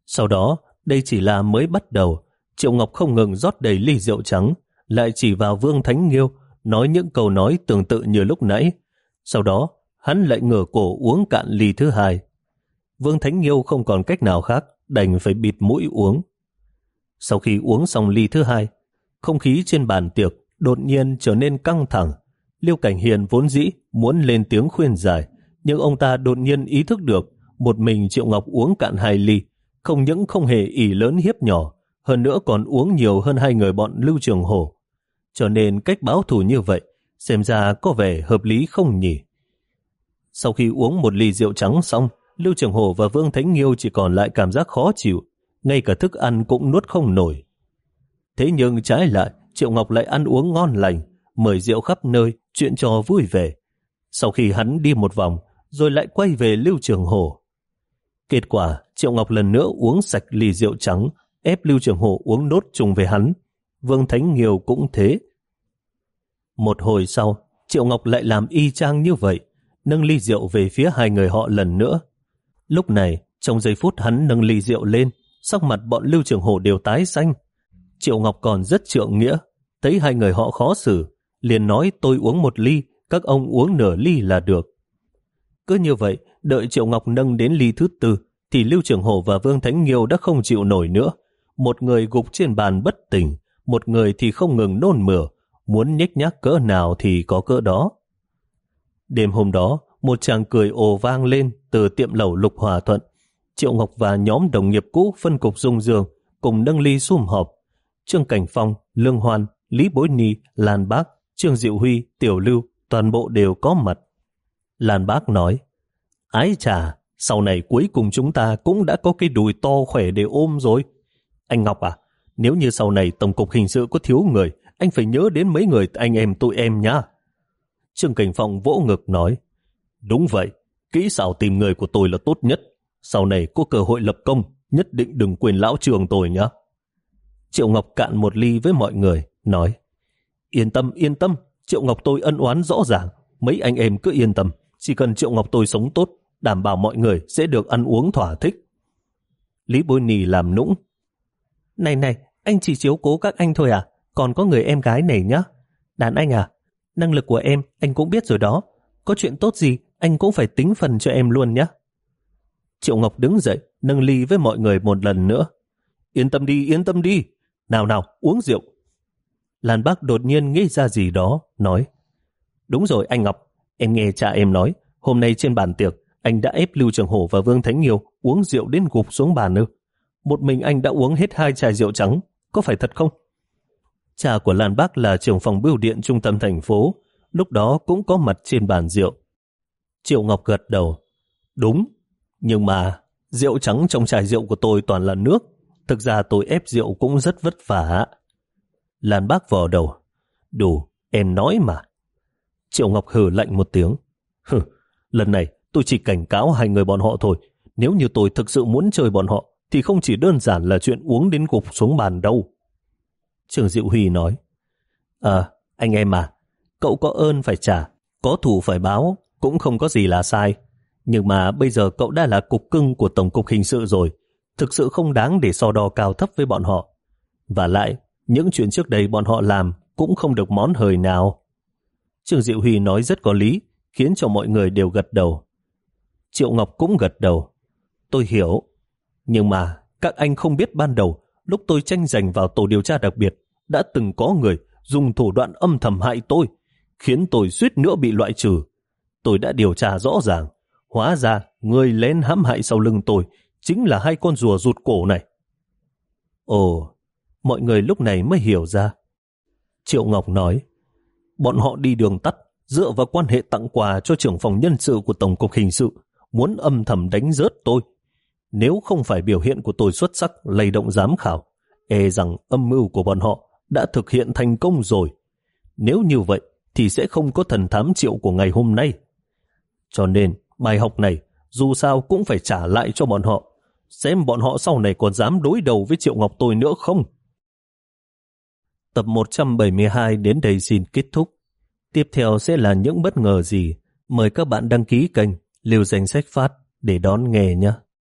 Sau đó, đây chỉ là mới bắt đầu, Triệu Ngọc không ngừng rót đầy ly rượu trắng, lại chỉ vào Vương Thánh Nghiêu, nói những câu nói tương tự như lúc nãy. Sau đó, hắn lại ngửa cổ uống cạn ly thứ hai. Vương Thánh Nghiêu không còn cách nào khác, đành phải bịt mũi uống. Sau khi uống xong ly thứ hai, không khí trên bàn tiệc đột nhiên trở nên căng thẳng. Liêu Cảnh Hiền vốn dĩ muốn lên tiếng khuyên giải, nhưng ông ta đột nhiên ý thức được một mình Triệu Ngọc uống cạn hai ly, không những không hề ỷ lớn hiếp nhỏ, hơn nữa còn uống nhiều hơn hai người bọn Lưu Trường Hổ. Cho nên cách báo thù như vậy xem ra có vẻ hợp lý không nhỉ? Sau khi uống một ly rượu trắng xong, Lưu Trường Hổ và Vương Thánh Nghiêu chỉ còn lại cảm giác khó chịu, ngay cả thức ăn cũng nuốt không nổi. Thế nhưng trái lại, Triệu Ngọc lại ăn uống ngon lành, mời rượu khắp nơi, chuyện trò vui vẻ. Sau khi hắn đi một vòng, rồi lại quay về Lưu Trường Hổ. Kết quả, Triệu Ngọc lần nữa uống sạch ly rượu trắng, ép Lưu Trường Hổ uống nốt chung với hắn. Vương Thánh Nghiêu cũng thế. Một hồi sau, Triệu Ngọc lại làm y chang như vậy, nâng ly rượu về phía hai người họ lần nữa. Lúc này, trong giây phút hắn nâng ly rượu lên, sắc mặt bọn Lưu Trường Hổ đều tái xanh. Triệu Ngọc còn rất trượng nghĩa, thấy hai người họ khó xử, liền nói tôi uống một ly, các ông uống nửa ly là được. Cứ như vậy, đợi Triệu Ngọc nâng đến ly thứ tư, thì Lưu Trường Hổ và Vương Thánh Nghiêu đã không chịu nổi nữa. Một người gục trên bàn bất tỉnh, một người thì không ngừng nôn mửa, muốn nhếch nhác cỡ nào thì có cỡ đó. Đêm hôm đó, một tràng cười ồ vang lên từ tiệm lẩu Lục Hòa Thuận. Triệu Ngọc và nhóm đồng nghiệp cũ phân cục Dung Dương cùng nâng ly sum họp. Trương Cảnh Phong, Lương Hoan, Lý Bối Ni, Lan Bác, Trương Diệu Huy, Tiểu Lưu, toàn bộ đều có mặt. Lan Bác nói, ái chà, sau này cuối cùng chúng ta cũng đã có cái đùi to khỏe để ôm rồi. Anh Ngọc à, nếu như sau này Tổng cục Hình sự có thiếu người, anh phải nhớ đến mấy người anh em tụi em nhá. Trương Cảnh Phong vỗ ngực nói, đúng vậy, kỹ xảo tìm người của tôi là tốt nhất. Sau này có cơ hội lập công, nhất định đừng quên lão Trường tôi nhá. Triệu Ngọc cạn một ly với mọi người, nói, yên tâm, yên tâm, Triệu Ngọc tôi ân oán rõ ràng, mấy anh em cứ yên tâm, chỉ cần Triệu Ngọc tôi sống tốt, đảm bảo mọi người sẽ được ăn uống thỏa thích. Lý Bối Nì làm nũng, này này, anh chỉ chiếu cố các anh thôi à, còn có người em gái này nhá. Đàn anh à, năng lực của em anh cũng biết rồi đó, có chuyện tốt gì anh cũng phải tính phần cho em luôn nhé. Triệu Ngọc đứng dậy, nâng ly với mọi người một lần nữa. Yên tâm đi, yên tâm đi, nào nào, uống rượu. Lan Bác đột nhiên nghĩ ra gì đó, nói, đúng rồi anh Ngọc, em nghe cha em nói, hôm nay trên bàn tiệc, anh đã ép Lưu Trường Hổ và Vương Thánh Nghiêu uống rượu đến gục xuống bàn ư. Một mình anh đã uống hết hai chai rượu trắng, có phải thật không? Cha của Lan Bác là trưởng phòng bưu điện trung tâm thành phố, lúc đó cũng có mặt trên bàn rượu. Triệu Ngọc gật đầu, đúng, nhưng mà rượu trắng trong chai rượu của tôi toàn là nước, thực ra tôi ép rượu cũng rất vất vả. Lan Bác vò đầu, đủ, em nói mà. Triệu Ngọc hừ lạnh một tiếng, hừ, lần này tôi chỉ cảnh cáo hai người bọn họ thôi, nếu như tôi thực sự muốn chơi bọn họ, thì không chỉ đơn giản là chuyện uống đến gục xuống bàn đâu. Trương Diệu Huy nói, À, anh em à, cậu có ơn phải trả, có thù phải báo, cũng không có gì là sai. Nhưng mà bây giờ cậu đã là cục cưng của Tổng cục Hình sự rồi, thực sự không đáng để so đo cao thấp với bọn họ. Và lại, những chuyện trước đây bọn họ làm cũng không được món hời nào. Trương Diệu Huy nói rất có lý, khiến cho mọi người đều gật đầu. Triệu Ngọc cũng gật đầu. Tôi hiểu, nhưng mà các anh không biết ban đầu, lúc tôi tranh giành vào tổ điều tra đặc biệt, đã từng có người dùng thủ đoạn âm thầm hại tôi, khiến tôi suýt nữa bị loại trừ. Tôi đã điều tra rõ ràng, hóa ra người lén hãm hại sau lưng tôi chính là hai con rùa rụt cổ này. Ồ, mọi người lúc này mới hiểu ra. Triệu Ngọc nói, bọn họ đi đường tắt, dựa vào quan hệ tặng quà cho trưởng phòng nhân sự của Tổng cục Hình sự, muốn âm thầm đánh rớt tôi. Nếu không phải biểu hiện của tôi xuất sắc lay động giám khảo, e rằng âm mưu của bọn họ đã thực hiện thành công rồi. Nếu như vậy thì sẽ không có thần thám Triệu của ngày hôm nay. Cho nên bài học này dù sao cũng phải trả lại cho bọn họ, xem bọn họ sau này còn dám đối đầu với Triệu Ngọc tôi nữa không. Tập một trăm bảy mươi hai đến đây xin kết thúc. Tiếp theo sẽ là những bất ngờ gì? Mời các bạn đăng ký kênh, lưu danh sách phát để đón nghe nhé.